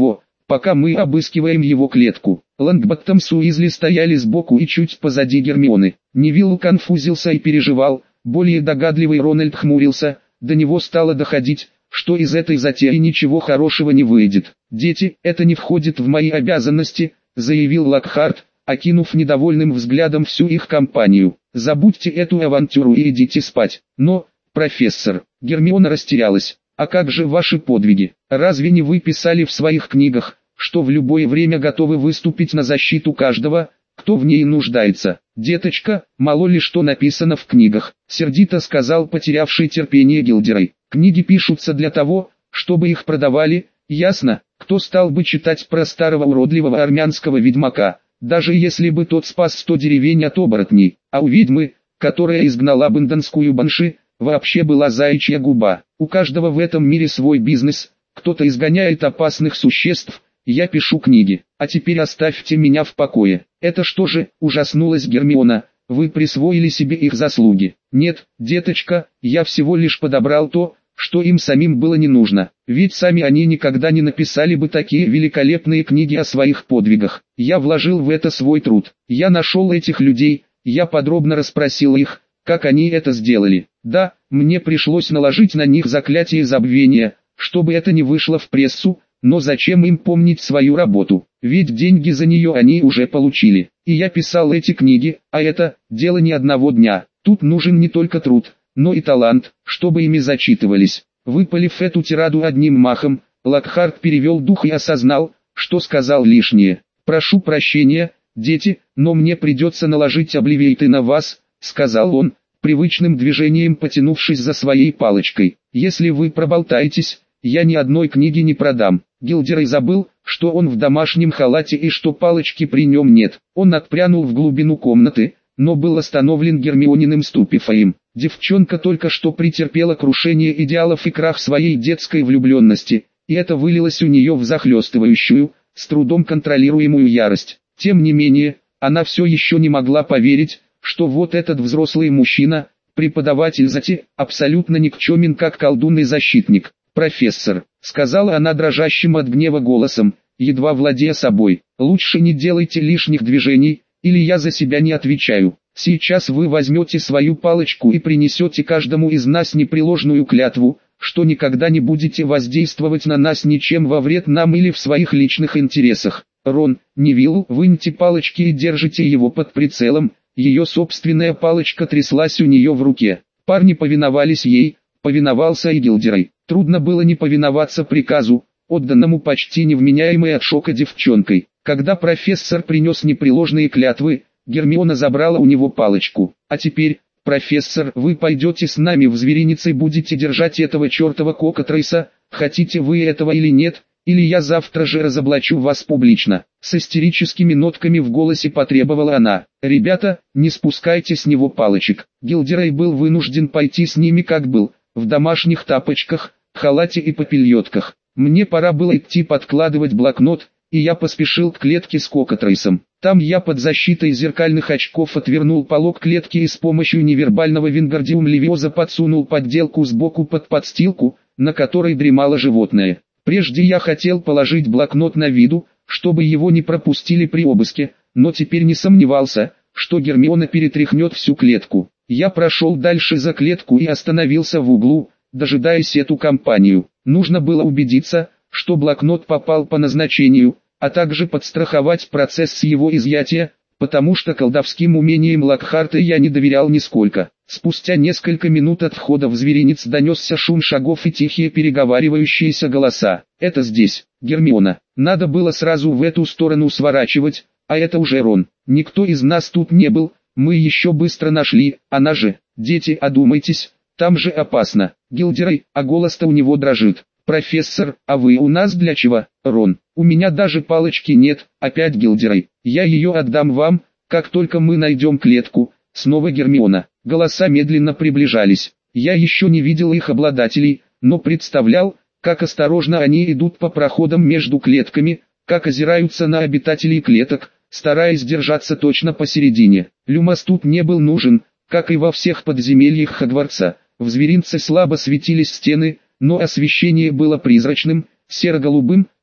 пока мы обыскиваем его клетку. Лонгботтом с Уизли стояли сбоку и чуть позади Гермионы. Невилл конфузился и переживал, более догадливый Рональд хмурился, до него стало доходить, что из этой затеи ничего хорошего не выйдет. «Дети, это не входит в мои обязанности», — заявил Локхарт, окинув недовольным взглядом всю их компанию. «Забудьте эту авантюру и идите спать». «Но, профессор», — Гермиона растерялась, — «а как же ваши подвиги? Разве не вы писали в своих книгах, что в любое время готовы выступить на защиту каждого, кто в ней нуждается?» «Деточка, мало ли что написано в книгах», — сердито сказал потерявший терпение Гилдерой. «Книги пишутся для того, чтобы их продавали, ясно? Кто стал бы читать про старого уродливого армянского ведьмака, даже если бы тот спас сто деревень от оборотней, а у ведьмы, которая изгнала бандонскую банши, вообще была заячья губа. У каждого в этом мире свой бизнес, кто-то изгоняет опасных существ, я пишу книги, а теперь оставьте меня в покое». «Это что же?» – ужаснулась Гермиона, – «вы присвоили себе их заслуги». «Нет, деточка, я всего лишь подобрал то, что им самим было не нужно, ведь сами они никогда не написали бы такие великолепные книги о своих подвигах. Я вложил в это свой труд, я нашел этих людей, я подробно расспросил их, как они это сделали. Да, мне пришлось наложить на них заклятие забвения, чтобы это не вышло в прессу, но зачем им помнить свою работу, ведь деньги за нее они уже получили. И я писал эти книги, а это дело не одного дня, тут нужен не только труд, но и талант, чтобы ими зачитывались». Выпалив эту тираду одним махом, Локхарт перевел дух и осознал, что сказал лишнее. «Прошу прощения, дети, но мне придется наложить обливейты на вас», — сказал он, привычным движением потянувшись за своей палочкой. «Если вы проболтаетесь, я ни одной книги не продам». Гилдерой забыл, что он в домашнем халате и что палочки при нем нет. Он отпрянул в глубину комнаты, но был остановлен Гермиониным ступифаем. Девчонка только что претерпела крушение идеалов и крах своей детской влюбленности, и это вылилось у нее в захлестывающую, с трудом контролируемую ярость. Тем не менее, она все еще не могла поверить, что вот этот взрослый мужчина, преподаватель Зати, абсолютно никчемен как колдун и защитник. «Профессор», — сказала она дрожащим от гнева голосом, едва владея собой, — «лучше не делайте лишних движений, или я за себя не отвечаю. Сейчас вы возьмете свою палочку и принесете каждому из нас непреложную клятву, что никогда не будете воздействовать на нас ничем во вред нам или в своих личных интересах. Рон, Невилл, выньте палочки и держите его под прицелом». Ее собственная палочка тряслась у нее в руке. Парни повиновались ей, повиновался и Гилдерой. Трудно было не повиноваться приказу, отданному почти невменяемой от шока девчонкой. Когда профессор принес непреложные клятвы, Гермиона забрала у него палочку. «А теперь, профессор, вы пойдете с нами в зверинец и будете держать этого чертова Кокатрейса, хотите вы этого или нет, или я завтра же разоблачу вас публично». С истерическими нотками в голосе потребовала она. «Ребята, не спускайте с него палочек». Гилдерой был вынужден пойти с ними как был, в домашних тапочках, халате и попельотках. Мне пора было идти подкладывать блокнот, и я поспешил к клетке с Кокатрейсом. Там я под защитой зеркальных очков отвернул полог клетки и с помощью невербального вингардиум левиоза подсунул подделку сбоку под подстилку, на которой дремало животное. Прежде я хотел положить блокнот на виду, чтобы его не пропустили при обыске, но теперь не сомневался, что Гермиона перетряхнет всю клетку. Я прошел дальше за клетку и остановился в углу, дожидаясь эту компанию. Нужно было убедиться, что блокнот попал по назначению, а также подстраховать процесс с его изъятия, потому что колдовским умениям Локхарта я не доверял нисколько. Спустя несколько минут от входа в зверинец донесся шум шагов и тихие переговаривающиеся голоса. «Это здесь, Гермиона, надо было сразу в эту сторону сворачивать, а это уже Рон. Никто из нас тут не был, мы еще быстро нашли, она же, дети, одумайтесь, там же опасно». Гилдерой, а голос-то у него дрожит. «Профессор, а вы у нас для чего?» «Рон, у меня даже палочки нет», опять Гилдерой. «Я ее отдам вам, как только мы найдем клетку». Снова Гермиона. Голоса медленно приближались. Я еще не видел их обладателей, но представлял, как осторожно они идут по проходам между клетками, как озираются на обитателей клеток, стараясь держаться точно посередине. Люмос тут не был нужен, как и во всех подземельях Хогвартса. В зверинце слабо светились стены, но освещение было призрачным, серо-голубым,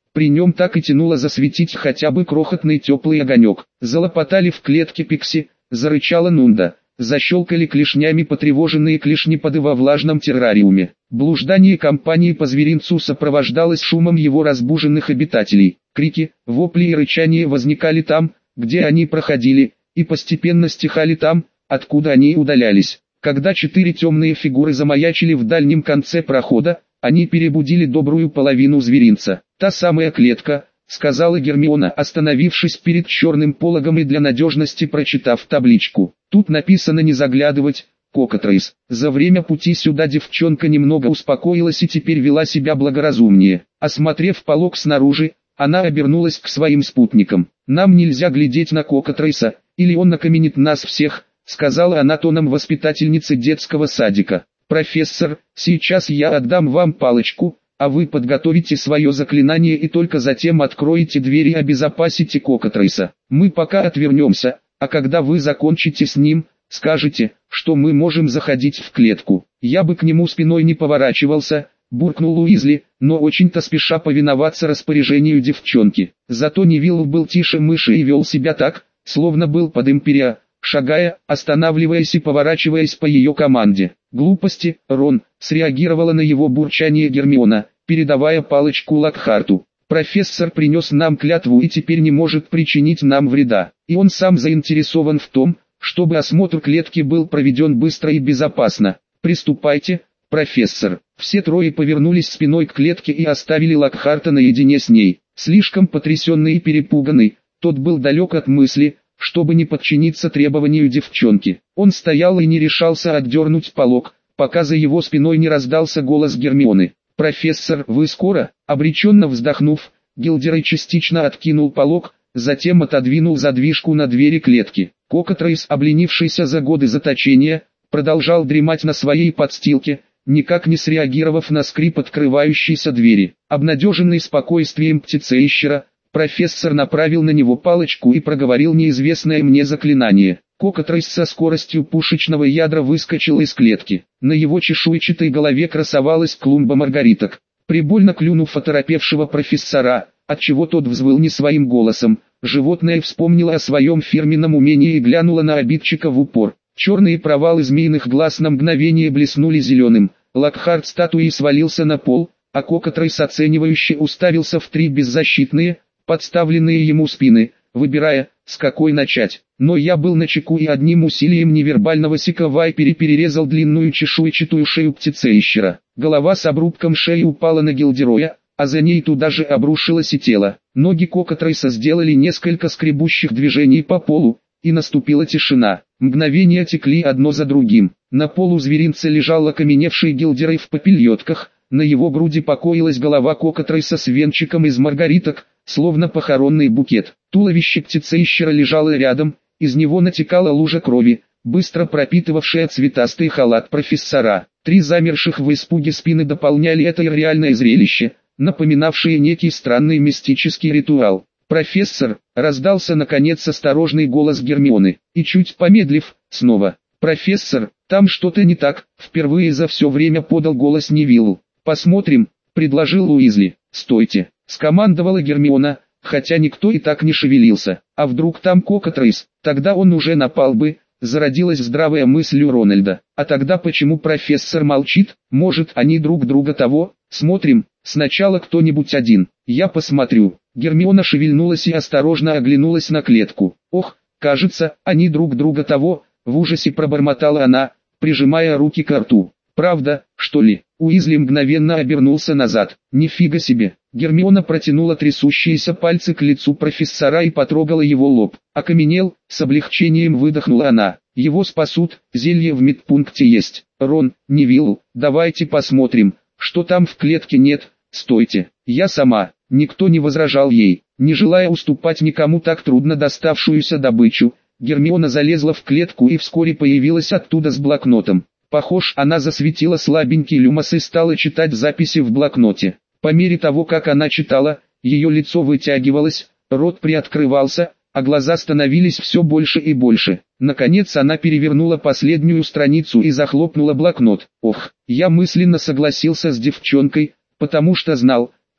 При нем так и тянуло засветить хотя бы крохотный теплый огонек. Залопотали в клетке пикси, зарычала Нунда. Защелкали клешнями потревоженные клешнеподы во влажном террариуме. Блуждание компании по зверинцу сопровождалось шумом его разбуженных обитателей. Крики, вопли и рычание возникали там, где они проходили, и постепенно стихали там, откуда они удалялись. Когда четыре темные фигуры замаячили в дальнем конце прохода, они перебудили добрую половину зверинца. «Та самая клетка», — сказала Гермиона, остановившись перед черным пологом и для надежности прочитав табличку. «Тут написано не заглядывать, Кокатрейс». За время пути сюда девчонка немного успокоилась и теперь вела себя благоразумнее. Осмотрев полог снаружи, она обернулась к своим спутникам. «Нам нельзя глядеть на Кокатрейса, или он накаменит нас всех», — сказала она тоном воспитательницы детского садика. «Профессор, сейчас я отдам вам палочку, а вы подготовите свое заклинание и только затем откроете дверь и обезопасите Кокатрейса. Мы пока отвернемся, а когда вы закончите с ним, скажете, что мы можем заходить в клетку». «Я бы к нему спиной не поворачивался», — буркнул Уизли, но очень-то спеша повиноваться распоряжению девчонки. Зато Невилл был тише мыши и вел себя так, словно был под империя, шагая, останавливаясь и поворачиваясь по ее команде. «Глупости, Рон», — среагировала на его бурчание Гермиона, передавая палочку Локхарту. «Профессор принес нам клятву и теперь не может причинить нам вреда. И он сам заинтересован в том, чтобы осмотр клетки был проведен быстро и безопасно. Приступайте, профессор». Все трое повернулись спиной к клетке и оставили Локхарта наедине с ней. Слишком потрясенный и перепуганный, тот был далек от мысли, чтобы не подчиниться требованию девчонки. Он стоял и не решался отдернуть полог, пока за его спиной не раздался голос Гермионы. «Профессор, вы скоро?» Обреченно вздохнув, Гилдерой частично откинул полог, затем отодвинул задвижку на двери клетки. Кокатрейс, обленившийся за годы заточения, продолжал дремать на своей подстилке, никак не среагировав на скрип открывающейся двери. Обнадеженный спокойствием птицеищера, профессор направил на него палочку и проговорил неизвестное мне заклинание. Кокатрейс со скоростью пушечного ядра выскочил из клетки. На его чешуйчатой голове красовалась клумба маргариток. Прибольно клюнув оторопевшего профессора, отчего тот взвыл не своим голосом, животное вспомнило о своем фирменном умении и глянуло на обидчика в упор. Черные провалы змеиных глаз на мгновение блеснули зеленым. Локхарт статуей свалился на пол, а Кокатрейс оценивающе уставился в три беззащитные, подставленные ему спины, выбирая, с какой начать. Но я был начеку и одним усилием невербального сикавайпери перерезал длинную чешуйчатую шею птицеищера. Голова с обрубком шеи упала на Гилдероя, а за ней туда же обрушилось и тело. Ноги Кокатрейса сделали несколько скребущих движений по полу, и наступила тишина. Мгновения текли одно за другим. На полу зверинца лежал окаменевший Гилдерой в попельотках, на его груди покоилась голова Кокатрейса с венчиком из маргариток, словно похоронный букет. Туловище птицеищера лежало рядом, из него натекала лужа крови, быстро пропитывавшая цветастый халат профессора. Три замерших в испуге спины дополняли это ирреальное зрелище, напоминавшее некий странный мистический ритуал. «Профессор», — раздался наконец осторожный голос Гермионы, и чуть помедлив, снова. «Профессор, там что-то не так», — впервые за все время подал голос Невиллу. «Посмотрим», — предложил Уизли. «Стойте», — скомандовала Гермиона, хотя никто и так не шевелился. «А вдруг там Кокатрейс, тогда он уже напал бы», — зародилась здравая мысль у Рональда. «А тогда почему профессор молчит? Может, они друг друга того? Смотрим, сначала кто-нибудь один, я посмотрю». Гермиона шевельнулась и осторожно оглянулась на клетку. «Ох, кажется, они друг друга того», — в ужасе пробормотала она, прижимая руки к рту. «Правда, что ли?» Уизли мгновенно обернулся назад. «Нифига себе!» Гермиона протянула трясущиеся пальцы к лицу профессора и потрогала его лоб. «Окаменел», — с облегчением выдохнула она. «Его спасут, зелье в медпункте есть. Рон, Невилл, давайте посмотрим, что там в клетке нет. Стойте, я сама». Никто не возражал ей. Не желая уступать никому так трудно доставшуюся добычу, Гермиона залезла в клетку и вскоре появилась оттуда с блокнотом. Похож, она засветила слабенький люмос и стала читать записи в блокноте. По мере того, как она читала, ее лицо вытягивалось, рот приоткрывался, а глаза становились все больше и больше. Наконец она перевернула последнюю страницу и захлопнула блокнот. Ох, я мысленно согласился с девчонкой, потому что знал,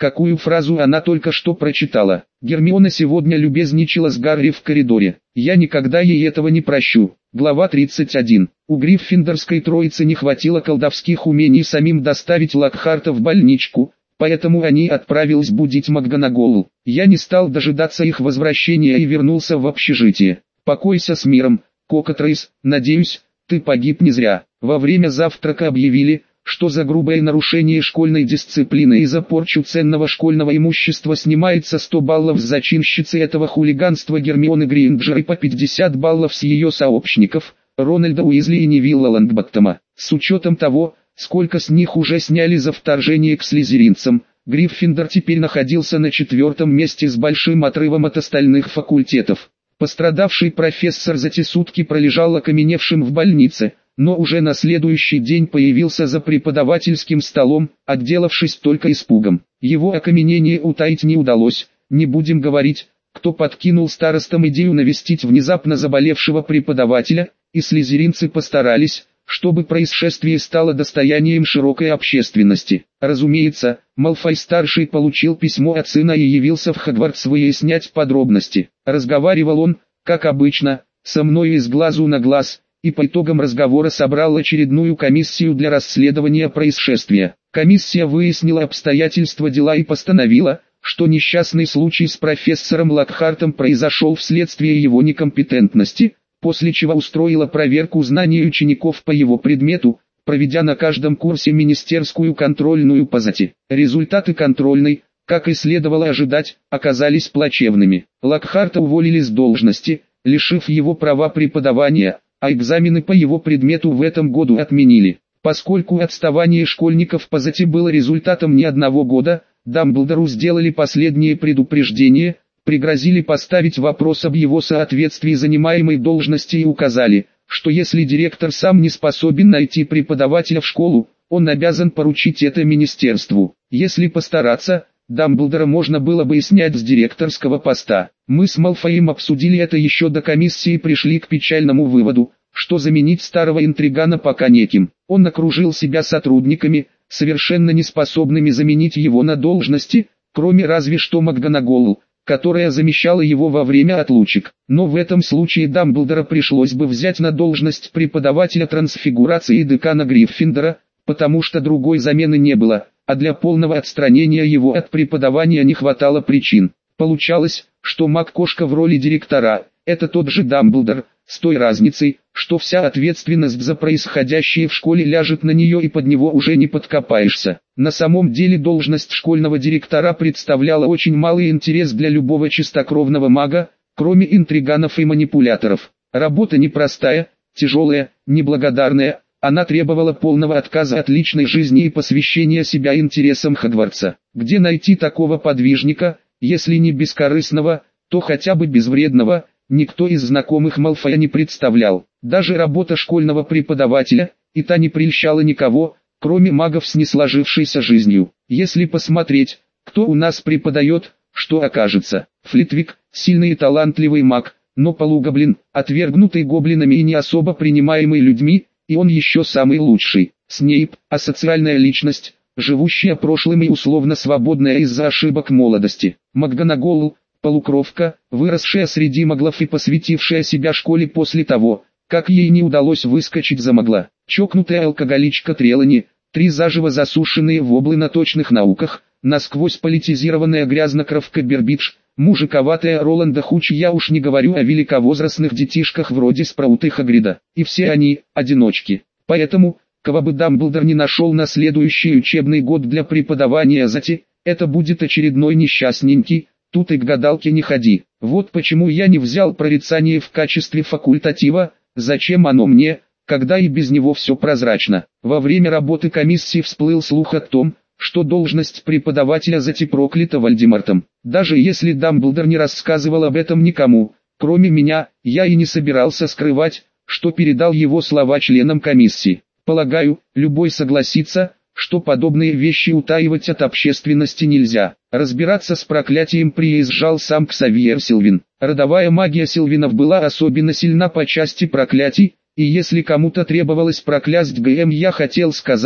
какую фразу она только что прочитала. Гермиона сегодня любезничала с Гарри в коридоре. Я никогда ей этого не прощу. Глава тридцать один. У Гриффиндорской троицы не хватило колдовских умений самим доставить Локхарта в больничку, поэтому они отправились будить МакГонагall. Я не стал дожидаться их возвращения и вернулся в общежитие. «Покойся с миром, Кокотрейс, надеюсь, ты погиб не зря». Во время завтрака объявили, что за грубое нарушение школьной дисциплины и за порчу ценного школьного имущества снимается сто баллов с зачинщицы этого хулиганства Гермионы Грейнджер и по пятьдесят баллов с ее сообщников, Рональда Уизли и Невилла Лонгботтома. С учетом того, сколько с них уже сняли за вторжение к слизеринцам, Гриффиндор теперь находился на четвертом месте с большим отрывом от остальных факультетов. Пострадавший профессор за те сутки пролежал окаменевшим в больнице, но уже на следующий день появился за преподавательским столом, отделавшись только испугом. Его окаменение утаить не удалось, не будем говорить, кто подкинул старостам идею навестить внезапно заболевшего преподавателя, и слизеринцы постарались, чтобы происшествие стало достоянием широкой общественности. Разумеется, Малфой-старший получил письмо от сына и явился в Хогвартс выяснять подробности. Разговаривал он, как обычно, со мной из глазу на глаз, и по итогам разговора собрал очередную комиссию для расследования происшествия. Комиссия выяснила обстоятельства дела и постановила, что несчастный случай с профессором Локхартом произошел вследствие его некомпетентности, после чего устроила проверку знаний учеников по его предмету, проведя на каждом курсе министерскую контрольную по зати. Результаты контрольной, как и следовало ожидать, оказались плачевными. Локхарта уволили с должности, лишив его права преподавания, а экзамены по его предмету в этом году отменили. Поскольку отставание школьников по зати было результатом не одного года, Дамблдору сделали последнее предупреждение, пригрозили поставить вопрос об его соответствии занимаемой должности и указали, что если директор сам не способен найти преподавателя в школу, он обязан поручить это министерству. Если постараться, Дамблдора можно было бы и снять с директорского поста. Мы с Малфоем обсудили это еще до комиссии и пришли к печальному выводу, что заменить старого интригана пока неким. Он окружил себя сотрудниками, совершенно неспособными заменить его на должности, кроме разве что МакГонагall, которая замещала его во время отлучек. Но в этом случае Дамблдора пришлось бы взять на должность преподавателя трансфигурации и декана Гриффиндора, потому что другой замены не было, а для полного отстранения его от преподавания не хватало причин. Получалось, что Мак-кошка в роли директора – это тот же Дамблдор, с той разницей, что вся ответственность за происходящее в школе ляжет на нее и под него уже не подкопаешься. На самом деле должность школьного директора представляла очень малый интерес для любого чистокровного мага, кроме интриганов и манипуляторов. Работа непростая, тяжелая, неблагодарная, она требовала полного отказа от личной жизни и посвящения себя интересам Хогвартса. Где найти такого подвижника, если не бескорыстного, то хотя бы безвредного, никто из знакомых Малфоя не представлял. Даже работа школьного преподавателя, и та не прельщала никого, кроме магов с несложившейся жизнью. Если посмотреть, кто у нас преподает, что окажется. Флитвик, сильный и талантливый маг, но полугоблин, отвергнутый гоблинами и не особо принимаемый людьми, и он еще самый лучший. Снейп, асоциальная личность, живущая прошлым и условно свободная из-за ошибок молодости. МакГонагall, полукровка, выросшая среди маглов и посвятившая себя школе после того, как ей не удалось выскочить за магла. Чокнутая алкоголичка Трелани, три заживо засушенные воблы на точных науках, насквозь политизированная грязнокровка Бербидж, мужиковатая Роланда Хуч, я уж не говорю о великовозрастных детишках вроде Спраута и Хагрида. И все они – одиночки. Поэтому, кого бы Дамблдор не нашел на следующий учебный год для преподавания зати, это будет очередной несчастненький. Тут и к гадалке не ходи. Вот почему я не взял прорицание в качестве факультатива, зачем оно мне, когда и без него все прозрачно. Во время работы комиссии всплыл слух о том, что должность преподавателя зати проклята Вальдемортом. Даже если Дамблдор не рассказывал об этом никому, кроме меня, я и не собирался скрывать, что передал его слова членам комиссии. Полагаю, любой согласится, что подобные вещи утаивать от общественности нельзя. Разбираться с проклятием приезжал сам Ксавьер Сильвин. Родовая магия Сильвинов была особенно сильна по части проклятий, и если кому-то требовалось проклясть ГМ, я хотел сказать,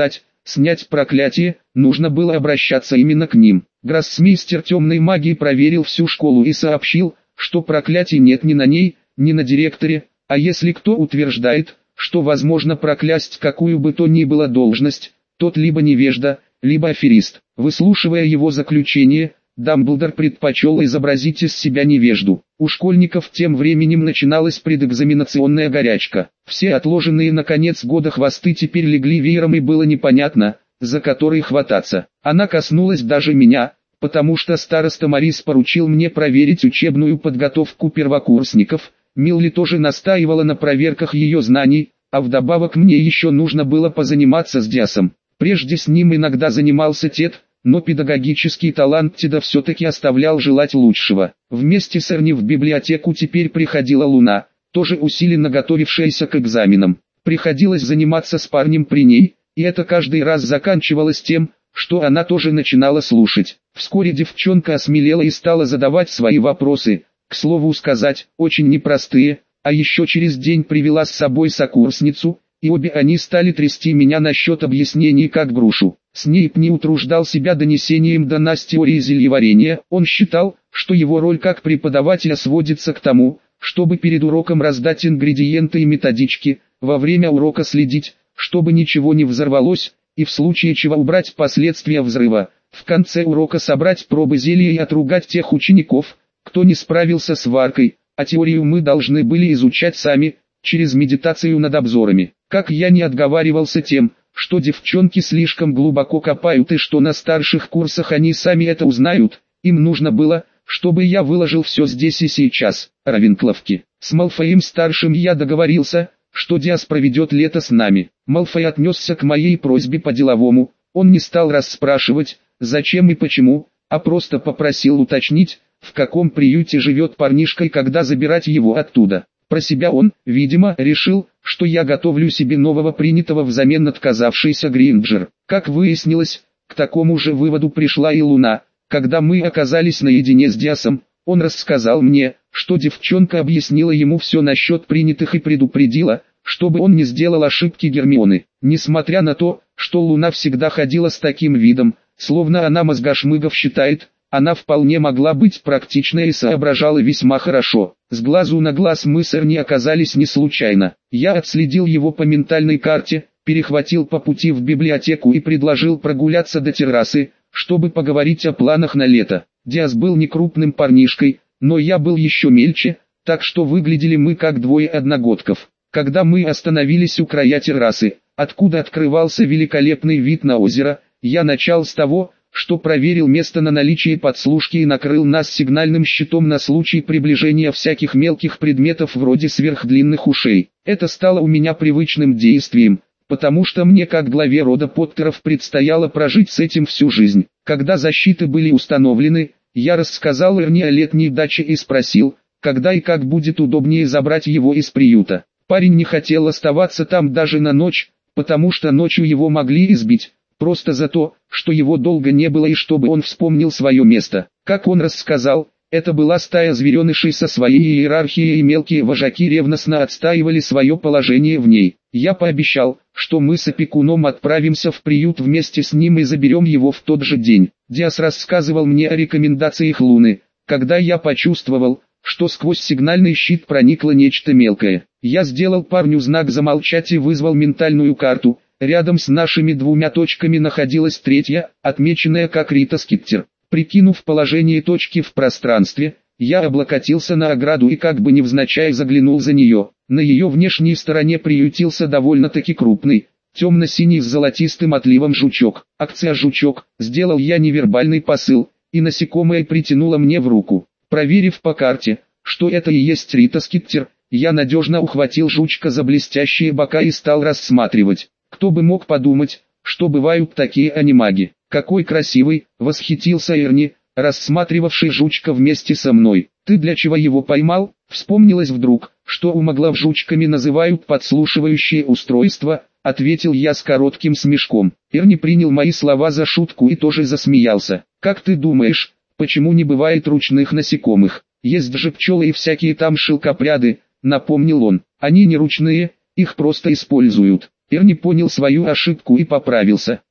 снять проклятие, нужно было обращаться именно к ним. Гроссмейстер темной магии проверил всю школу и сообщил, что проклятий нет ни на ней, ни на директоре, а если кто утверждает, что возможно проклясть какую бы то ни было должность, тот либо невежда, либо аферист. Выслушивая его заключение, Дамблдор предпочел изобразить из себя невежду. У школьников тем временем начиналась предэкзаменационная горячка. Все отложенные на конец года хвосты теперь легли веером и было непонятно, за который хвататься. Она коснулась даже меня, потому что староста Морис поручил мне проверить учебную подготовку первокурсников. Милли тоже настаивала на проверках ее знаний, а вдобавок мне еще нужно было позаниматься с Диасом. Прежде с ним иногда занимался Тед, но педагогический талант Теда все-таки оставлял желать лучшего. Вместе с Эрни в библиотеку теперь приходила Луна, тоже усиленно готовившаяся к экзаменам. Приходилось заниматься с парнем при ней, и это каждый раз заканчивалось тем, что она тоже начинала слушать. Вскоре девчонка осмелела и стала задавать свои вопросы, к слову сказать, очень непростые, а еще через день привела с собой сокурсницу, и обе они стали трясти меня насчет объяснений как грушу. Снейп не утруждал себя донесением до нас теории зельеварения, он считал, что его роль как преподавателя сводится к тому, чтобы перед уроком раздать ингредиенты и методички, во время урока следить, чтобы ничего не взорвалось, и в случае чего убрать последствия взрыва, в конце урока собрать пробы зелья и отругать тех учеников, кто не справился с варкой, а теорию мы должны были изучать сами, через медитацию над обзорами. Как я не отговаривался тем, что девчонки слишком глубоко копают и что на старших курсах они сами это узнают, им нужно было, чтобы я выложил все здесь и сейчас. Равенкловки. С Малфоем старшим я договорился, что Диас проведет лето с нами. Малфой отнесся к моей просьбе по-деловому, он не стал расспрашивать, зачем и почему, а просто попросил уточнить, в каком приюте живет парнишка и когда забирать его оттуда. Про себя он, видимо, решил, что я готовлю себе нового принятого взамен отказавшийся Гринджер. Как выяснилось, к такому же выводу пришла и Луна. Когда мы оказались наедине с Диасом, он рассказал мне, что девчонка объяснила ему все насчет принятых и предупредила, чтобы он не сделал ошибки Гермионы. Несмотря на то, что Луна всегда ходила с таким видом, словно она мозгошмыгов считает, она вполне могла быть практичной и соображала весьма хорошо. С глазу на глаз мы с Эрни оказались не случайно. Я отследил его по ментальной карте, перехватил по пути в библиотеку и предложил прогуляться до террасы, чтобы поговорить о планах на лето. Диас был не крупным парнишкой, но я был еще мельче, так что выглядели мы как двое одногодков. Когда мы остановились у края террасы, откуда открывался великолепный вид на озеро, я начал с того, что проверил место на наличие подслушки и накрыл нас сигнальным щитом на случай приближения всяких мелких предметов вроде сверхдлинных ушей. Это стало у меня привычным действием, потому что мне как главе рода Поттеров предстояло прожить с этим всю жизнь. Когда защиты были установлены, я рассказал Эрни о летней даче и спросил, когда и как будет удобнее забрать его из приюта. Парень не хотел оставаться там даже на ночь, потому что ночью его могли избить. Просто за то, что его долго не было и чтобы он вспомнил свое место. Как он рассказал, это была стая зверенышей со своей иерархией и мелкие вожаки ревностно отстаивали свое положение в ней. Я пообещал, что мы с опекуном отправимся в приют вместе с ним и заберем его в тот же день. Диас рассказывал мне о рекомендациях Луны, когда я почувствовал, что сквозь сигнальный щит проникло нечто мелкое. Я сделал парню знак замолчать и вызвал ментальную карту. Рядом с нашими двумя точками находилась третья, отмеченная как Рита Скиттер. Прикинув положение точки в пространстве, я облокотился на ограду и как бы невзначай заглянул за нее. На ее внешней стороне приютился довольно-таки крупный, темно-синий с золотистым отливом жучок. Акция жучок, сделал я невербальный посыл, и насекомое притянуло мне в руку. Проверив по карте, что это и есть Рита Скиттер, я надежно ухватил жучка за блестящие бока и стал рассматривать. Кто бы мог подумать, что бывают такие анимаги. Какой красивый, восхитился Эрни, рассматривавший жучка вместе со мной. Ты для чего его поймал? Вспомнилось вдруг, что у моглов жучками называют подслушивающие устройства, ответил я с коротким смешком. Эрни принял мои слова за шутку и тоже засмеялся. Как ты думаешь, почему не бывает ручных насекомых? Есть же пчелы и всякие там шелкопряды, напомнил он. Они не ручные, их просто используют. Эрни понял свою ошибку и поправился.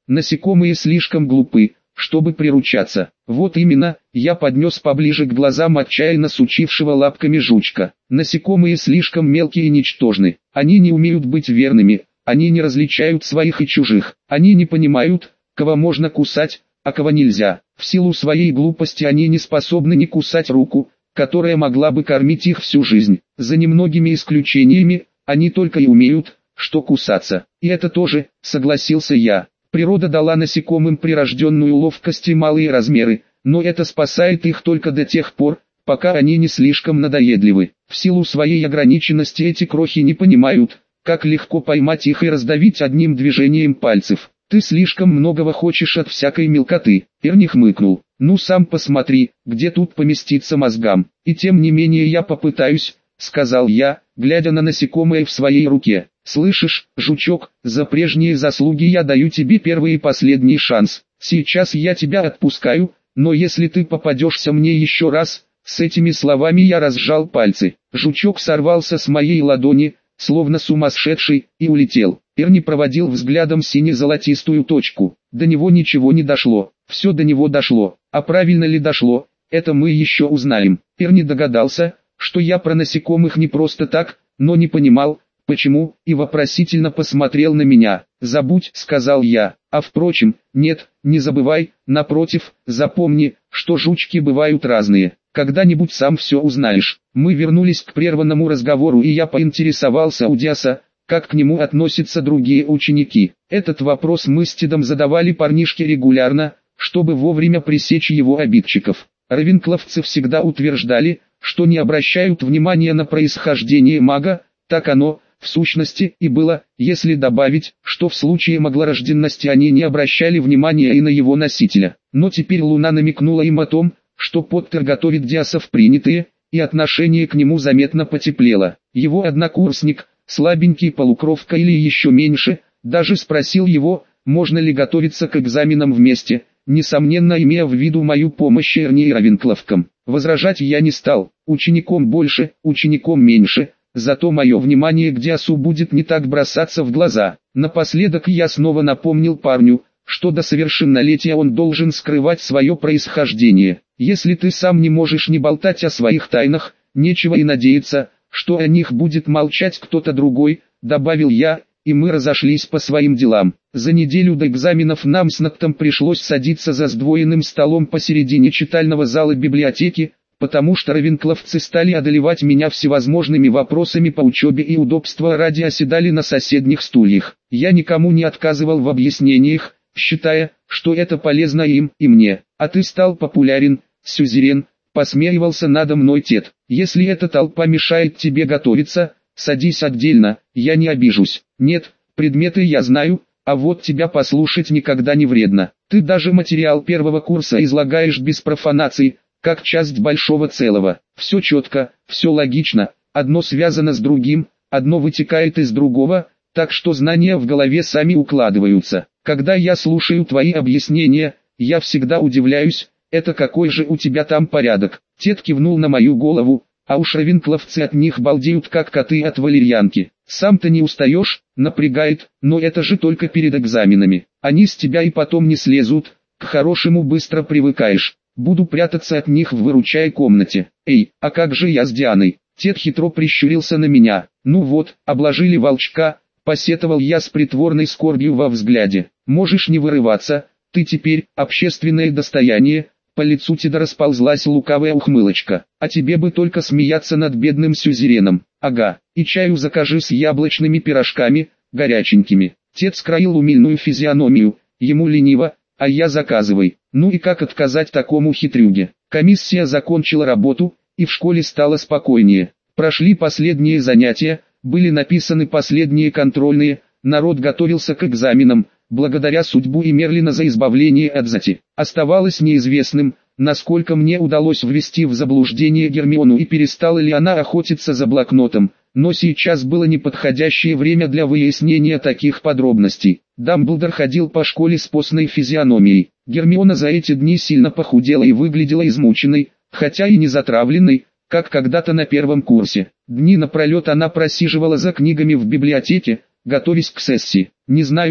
насекомые слишком глупы, чтобы приручаться. Вот именно, я поднес поближе к глазам отчаянно сучившего лапками жучка. Насекомые слишком мелкие и ничтожны, они не умеют быть верными, они не различают своих и чужих, они не понимают, кого можно кусать, а кого нельзя. В силу своей глупости они не способны не кусать руку, которая могла бы кормить их всю жизнь. За немногими исключениями, они только и умеют, что кусаться. И это тоже, согласился я. Природа дала насекомым прирожденную ловкость и малые размеры, но это спасает их только до тех пор, пока они не слишком надоедливы. В силу своей ограниченности эти крохи не понимают, как легко поймать их и раздавить одним движением пальцев. Ты слишком многого хочешь от всякой мелкоты. Эрни хмыкнул. Ну сам посмотри, где тут поместиться мозгам. И тем не менее я попытаюсь, сказал я, глядя на насекомое в своей руке. Слышишь, жучок, за прежние заслуги я даю тебе первый и последний шанс. Сейчас я тебя отпускаю, но если ты попадешься мне еще раз, с этими словами я разжал пальцы. Жучок сорвался с моей ладони, словно сумасшедший, и улетел. Эрни проводил взглядом сине-золотистую точку. До него ничего не дошло. Все до него дошло. А правильно ли дошло, это мы еще узнаем. Эрни догадался, что я про насекомых не просто так, но не понимал, почему, и вопросительно посмотрел на меня. «Забудь», — сказал я. «А впрочем, нет, не забывай, напротив, запомни, что жучки бывают разные. Когда-нибудь сам все узнаешь». Мы вернулись к прерванному разговору, и я поинтересовался у Диаса, как к нему относятся другие ученики. Этот вопрос мы с Тедом задавали парнишке регулярно, чтобы вовремя пресечь его обидчиков. Равенкловцы всегда утверждали, что не обращают внимания на происхождение мага, так оно, в сущности, и было, если добавить, что в случае маглорожденности они не обращали внимания и на его носителя. Но теперь Луна намекнула им о том, что Поттер готовит Диаса в принятые, и отношение к нему заметно потеплело. Его однокурсник, слабенький полукровка или еще меньше, даже спросил его, можно ли готовиться к экзаменам вместе, несомненно имея в виду мою помощь Эрни и Равенкловкам. Возражать я не стал, учеником больше, учеником меньше, зато мое внимание к Диасу будет не так бросаться в глаза. Напоследок я снова напомнил парню, что до совершеннолетия он должен скрывать свое происхождение. Если ты сам не можешь не болтать о своих тайнах, нечего и надеяться, что о них будет молчать кто-то другой, добавил я, и мы разошлись по своим делам. За неделю до экзаменов нам с Ноктом пришлось садиться за сдвоенным столом посередине читального зала библиотеки, потому что равенкловцы стали одолевать меня всевозможными вопросами по учебе и удобства ради оседали на соседних стульях. Я никому не отказывал в объяснениях, считая, что это полезно им и мне. А ты стал популярен, сюзерен, посмеивался надо мной Тед. Если эта толпа мешает тебе готовиться, садись отдельно, я не обижусь. Нет, предметы я знаю, а вот тебя послушать никогда не вредно. Ты даже материал первого курса излагаешь без профанаций, как часть большого целого. Все четко, все логично, одно связано с другим, одно вытекает из другого, так что знания в голове сами укладываются. Когда я слушаю твои объяснения, я всегда удивляюсь, это какой же у тебя там порядок. Тед кивнул на мою голову, а уж равенкловцы от них балдеют как коты от валерьянки. Сам-то не устаешь, напрягает, но это же только перед экзаменами. Они с тебя и потом не слезут, к хорошему быстро привыкаешь. Буду прятаться от них в выручай комнате. Эй, а как же я с Дианой? Тед хитро прищурился на меня. Ну вот, обложили волчка, посетовал я с притворной скорбью во взгляде. Можешь не вырываться, ты теперь общественное достояние. По лицу Теда расползлась лукавая ухмылочка. А тебе бы только смеяться над бедным сюзереном. Ага, и чаю закажи с яблочными пирожками, горяченькими. Тед скроил умильную физиономию, ему лениво, а я заказывай. Ну и как отказать такому хитрюге? Комиссия закончила работу, и в школе стало спокойнее. Прошли последние занятия, были написаны последние контрольные, народ готовился к экзаменам, благодаря судьбу и Мерлина за избавление от Зати. Оставалось неизвестным, насколько мне удалось ввести в заблуждение Гермиону и перестала ли она охотиться за блокнотом, но сейчас было неподходящее время для выяснения таких подробностей. Дамблдор ходил по школе с постной физиономией. Гермиона за эти дни сильно похудела и выглядела измученной, хотя и не затравленной, как когда-то на первом курсе. Дни напролет она просиживала за книгами в библиотеке, готовясь к сессии. Не знаю,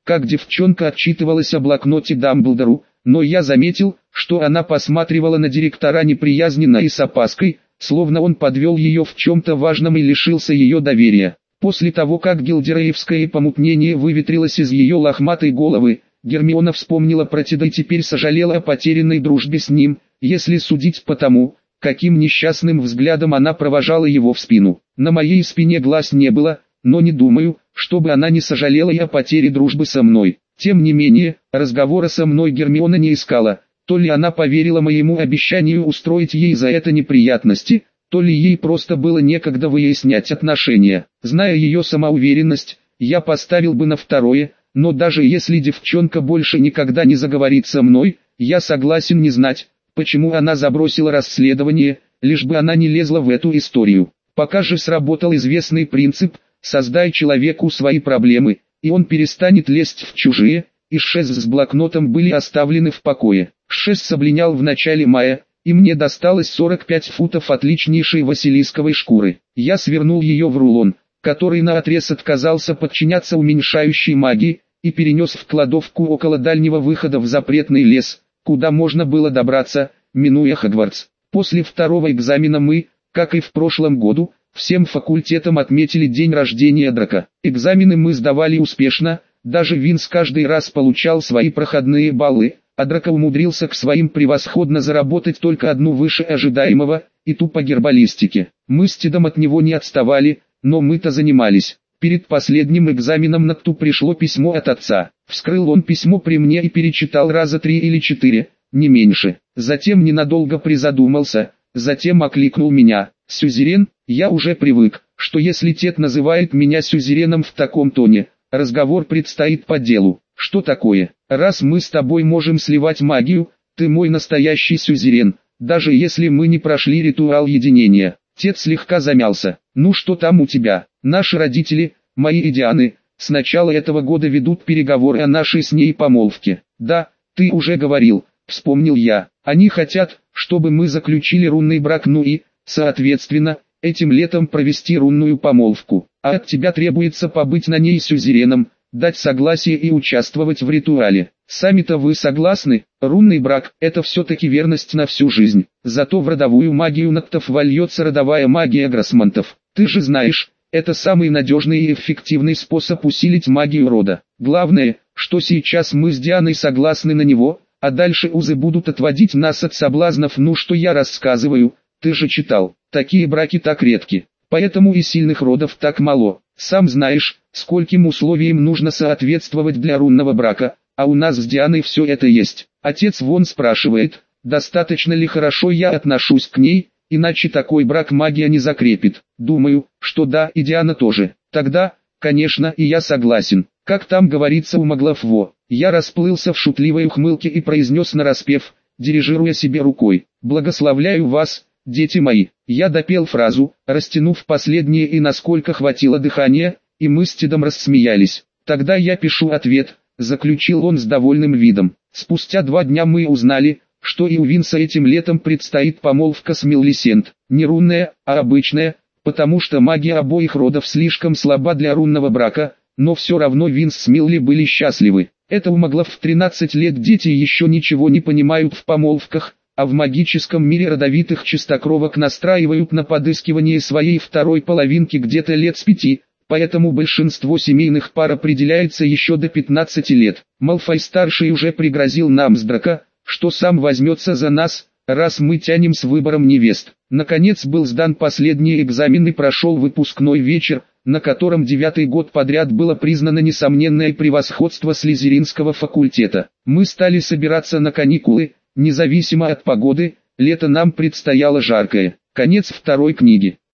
как девчонка отчитывалась о блокноте Дамблдору, но я заметил, что она посматривала на директора неприязненно и с опаской, словно он подвел ее в чем-то важном и лишился ее доверия. После того, как гилдераевское помутнение выветрилось из ее лохматой головы, Гермиона вспомнила про Теда и теперь сожалела о потерянной дружбе с ним, если судить по тому, каким несчастным взглядом она провожала его в спину. На моей спине глаз не было, но не думаю, чтобы она не сожалела и о потере дружбы со мной. Тем не менее, разговора со мной Гермиона не искала, то ли она поверила моему обещанию устроить ей за это неприятности, то ли ей просто было некогда выяснять отношения. Зная ее самоуверенность, я поставил бы на второе, но даже если девчонка больше никогда не заговорит со мной, я согласен не знать, почему она забросила расследование, лишь бы она не лезла в эту историю. Пока же сработал известный принцип «создай человеку свои проблемы», и он перестанет лезть в чужие, и Шес с блокнотом были оставлены в покое. Шес соблинял в начале мая, и мне досталось сорок пять футов отличнейшей василисковой шкуры. Я свернул ее в рулон, который наотрез отказался подчиняться уменьшающей магии, и перенес в кладовку около дальнего выхода в запретный лес, куда можно было добраться, минуя Хогвартс. После второго экзамена мы, как и в прошлом году, всем факультетам отметили день рождения Драко. Экзамены мы сдавали успешно, даже Винс каждый раз получал свои проходные баллы, а Драко умудрился к своим превосходно заработать только одну выше ожидаемого, и ту по гербалистике. Мы с Тедом от него не отставали, но мы-то занимались. Перед последним экзаменом на ТУ пришло письмо от отца. Вскрыл он письмо при мне и перечитал раза три или четыре, не меньше. Затем ненадолго призадумался, затем окликнул меня. «Сюзерен, я уже привык, что если Тед называет меня сюзереном в таком тоне, разговор предстоит по делу. Что такое? Раз мы с тобой можем сливать магию, ты мой настоящий сюзерен, даже если мы не прошли ритуал единения». Тед слегка замялся. «Ну что там у тебя? Наши родители, мои и Дианы, с начала этого года ведут переговоры о нашей с ней помолвке». «Да, ты уже говорил», — вспомнил я. «Они хотят, чтобы мы заключили рунный брак, ну и, соответственно, этим летом провести рунную помолвку. А от тебя требуется побыть на ней сюзереном, дать согласие и участвовать в ритуале. Сами-то вы согласны? Рунный брак – это все-таки верность на всю жизнь. Зато в родовую магию Ноктов вольется родовая магия Гроссмонтов. Ты же знаешь, это самый надежный и эффективный способ усилить магию рода. Главное, что сейчас мы с Дианой согласны на него, а дальше узы будут отводить нас от соблазнов. Ну что я рассказываю, ты же читал. Такие браки так редки. Поэтому и сильных родов так мало. Сам знаешь, скольким условиям нужно соответствовать для рунного брака, а у нас с Дианой все это есть. Отец вон спрашивает, достаточно ли хорошо я отношусь к ней, иначе такой брак магия не закрепит. Думаю, что да, и Диана тоже. Тогда, конечно, и я согласен. Как там говорится у Маглафво, я расплылся в шутливой ухмылке и произнес нараспев, дирижируя себе рукой: «Благословляю вас, дети мои». Я допел фразу, растянув последнее и насколько хватило дыхания, и мы с Тедом рассмеялись. «Тогда я пишу ответ», — заключил он с довольным видом. Спустя два дня мы узнали, что и у Винса этим летом предстоит помолвка с Мелисент. Не рунная, а обычная, потому что магия обоих родов слишком слаба для рунного брака, но все равно Винс с Милли были счастливы. Это у Маглов в тринадцать лет дети еще ничего не понимают в помолвках, а в магическом мире родовитых чистокровок настраивают на подыскивание своей второй половинки где-то лет с пяти, поэтому большинство семейных пар определяется еще до пятнадцати лет. Малфой-старший уже пригрозил нам с Драко, что сам возьмется за нас, раз мы тянем с выбором невест. Наконец был сдан последний экзамен и прошел выпускной вечер, на котором девятый год подряд было признано несомненное превосходство слизеринского факультета. Мы стали собираться на каникулы. Независимо от погоды, лето нам предстояло жаркое. Конец второй книги.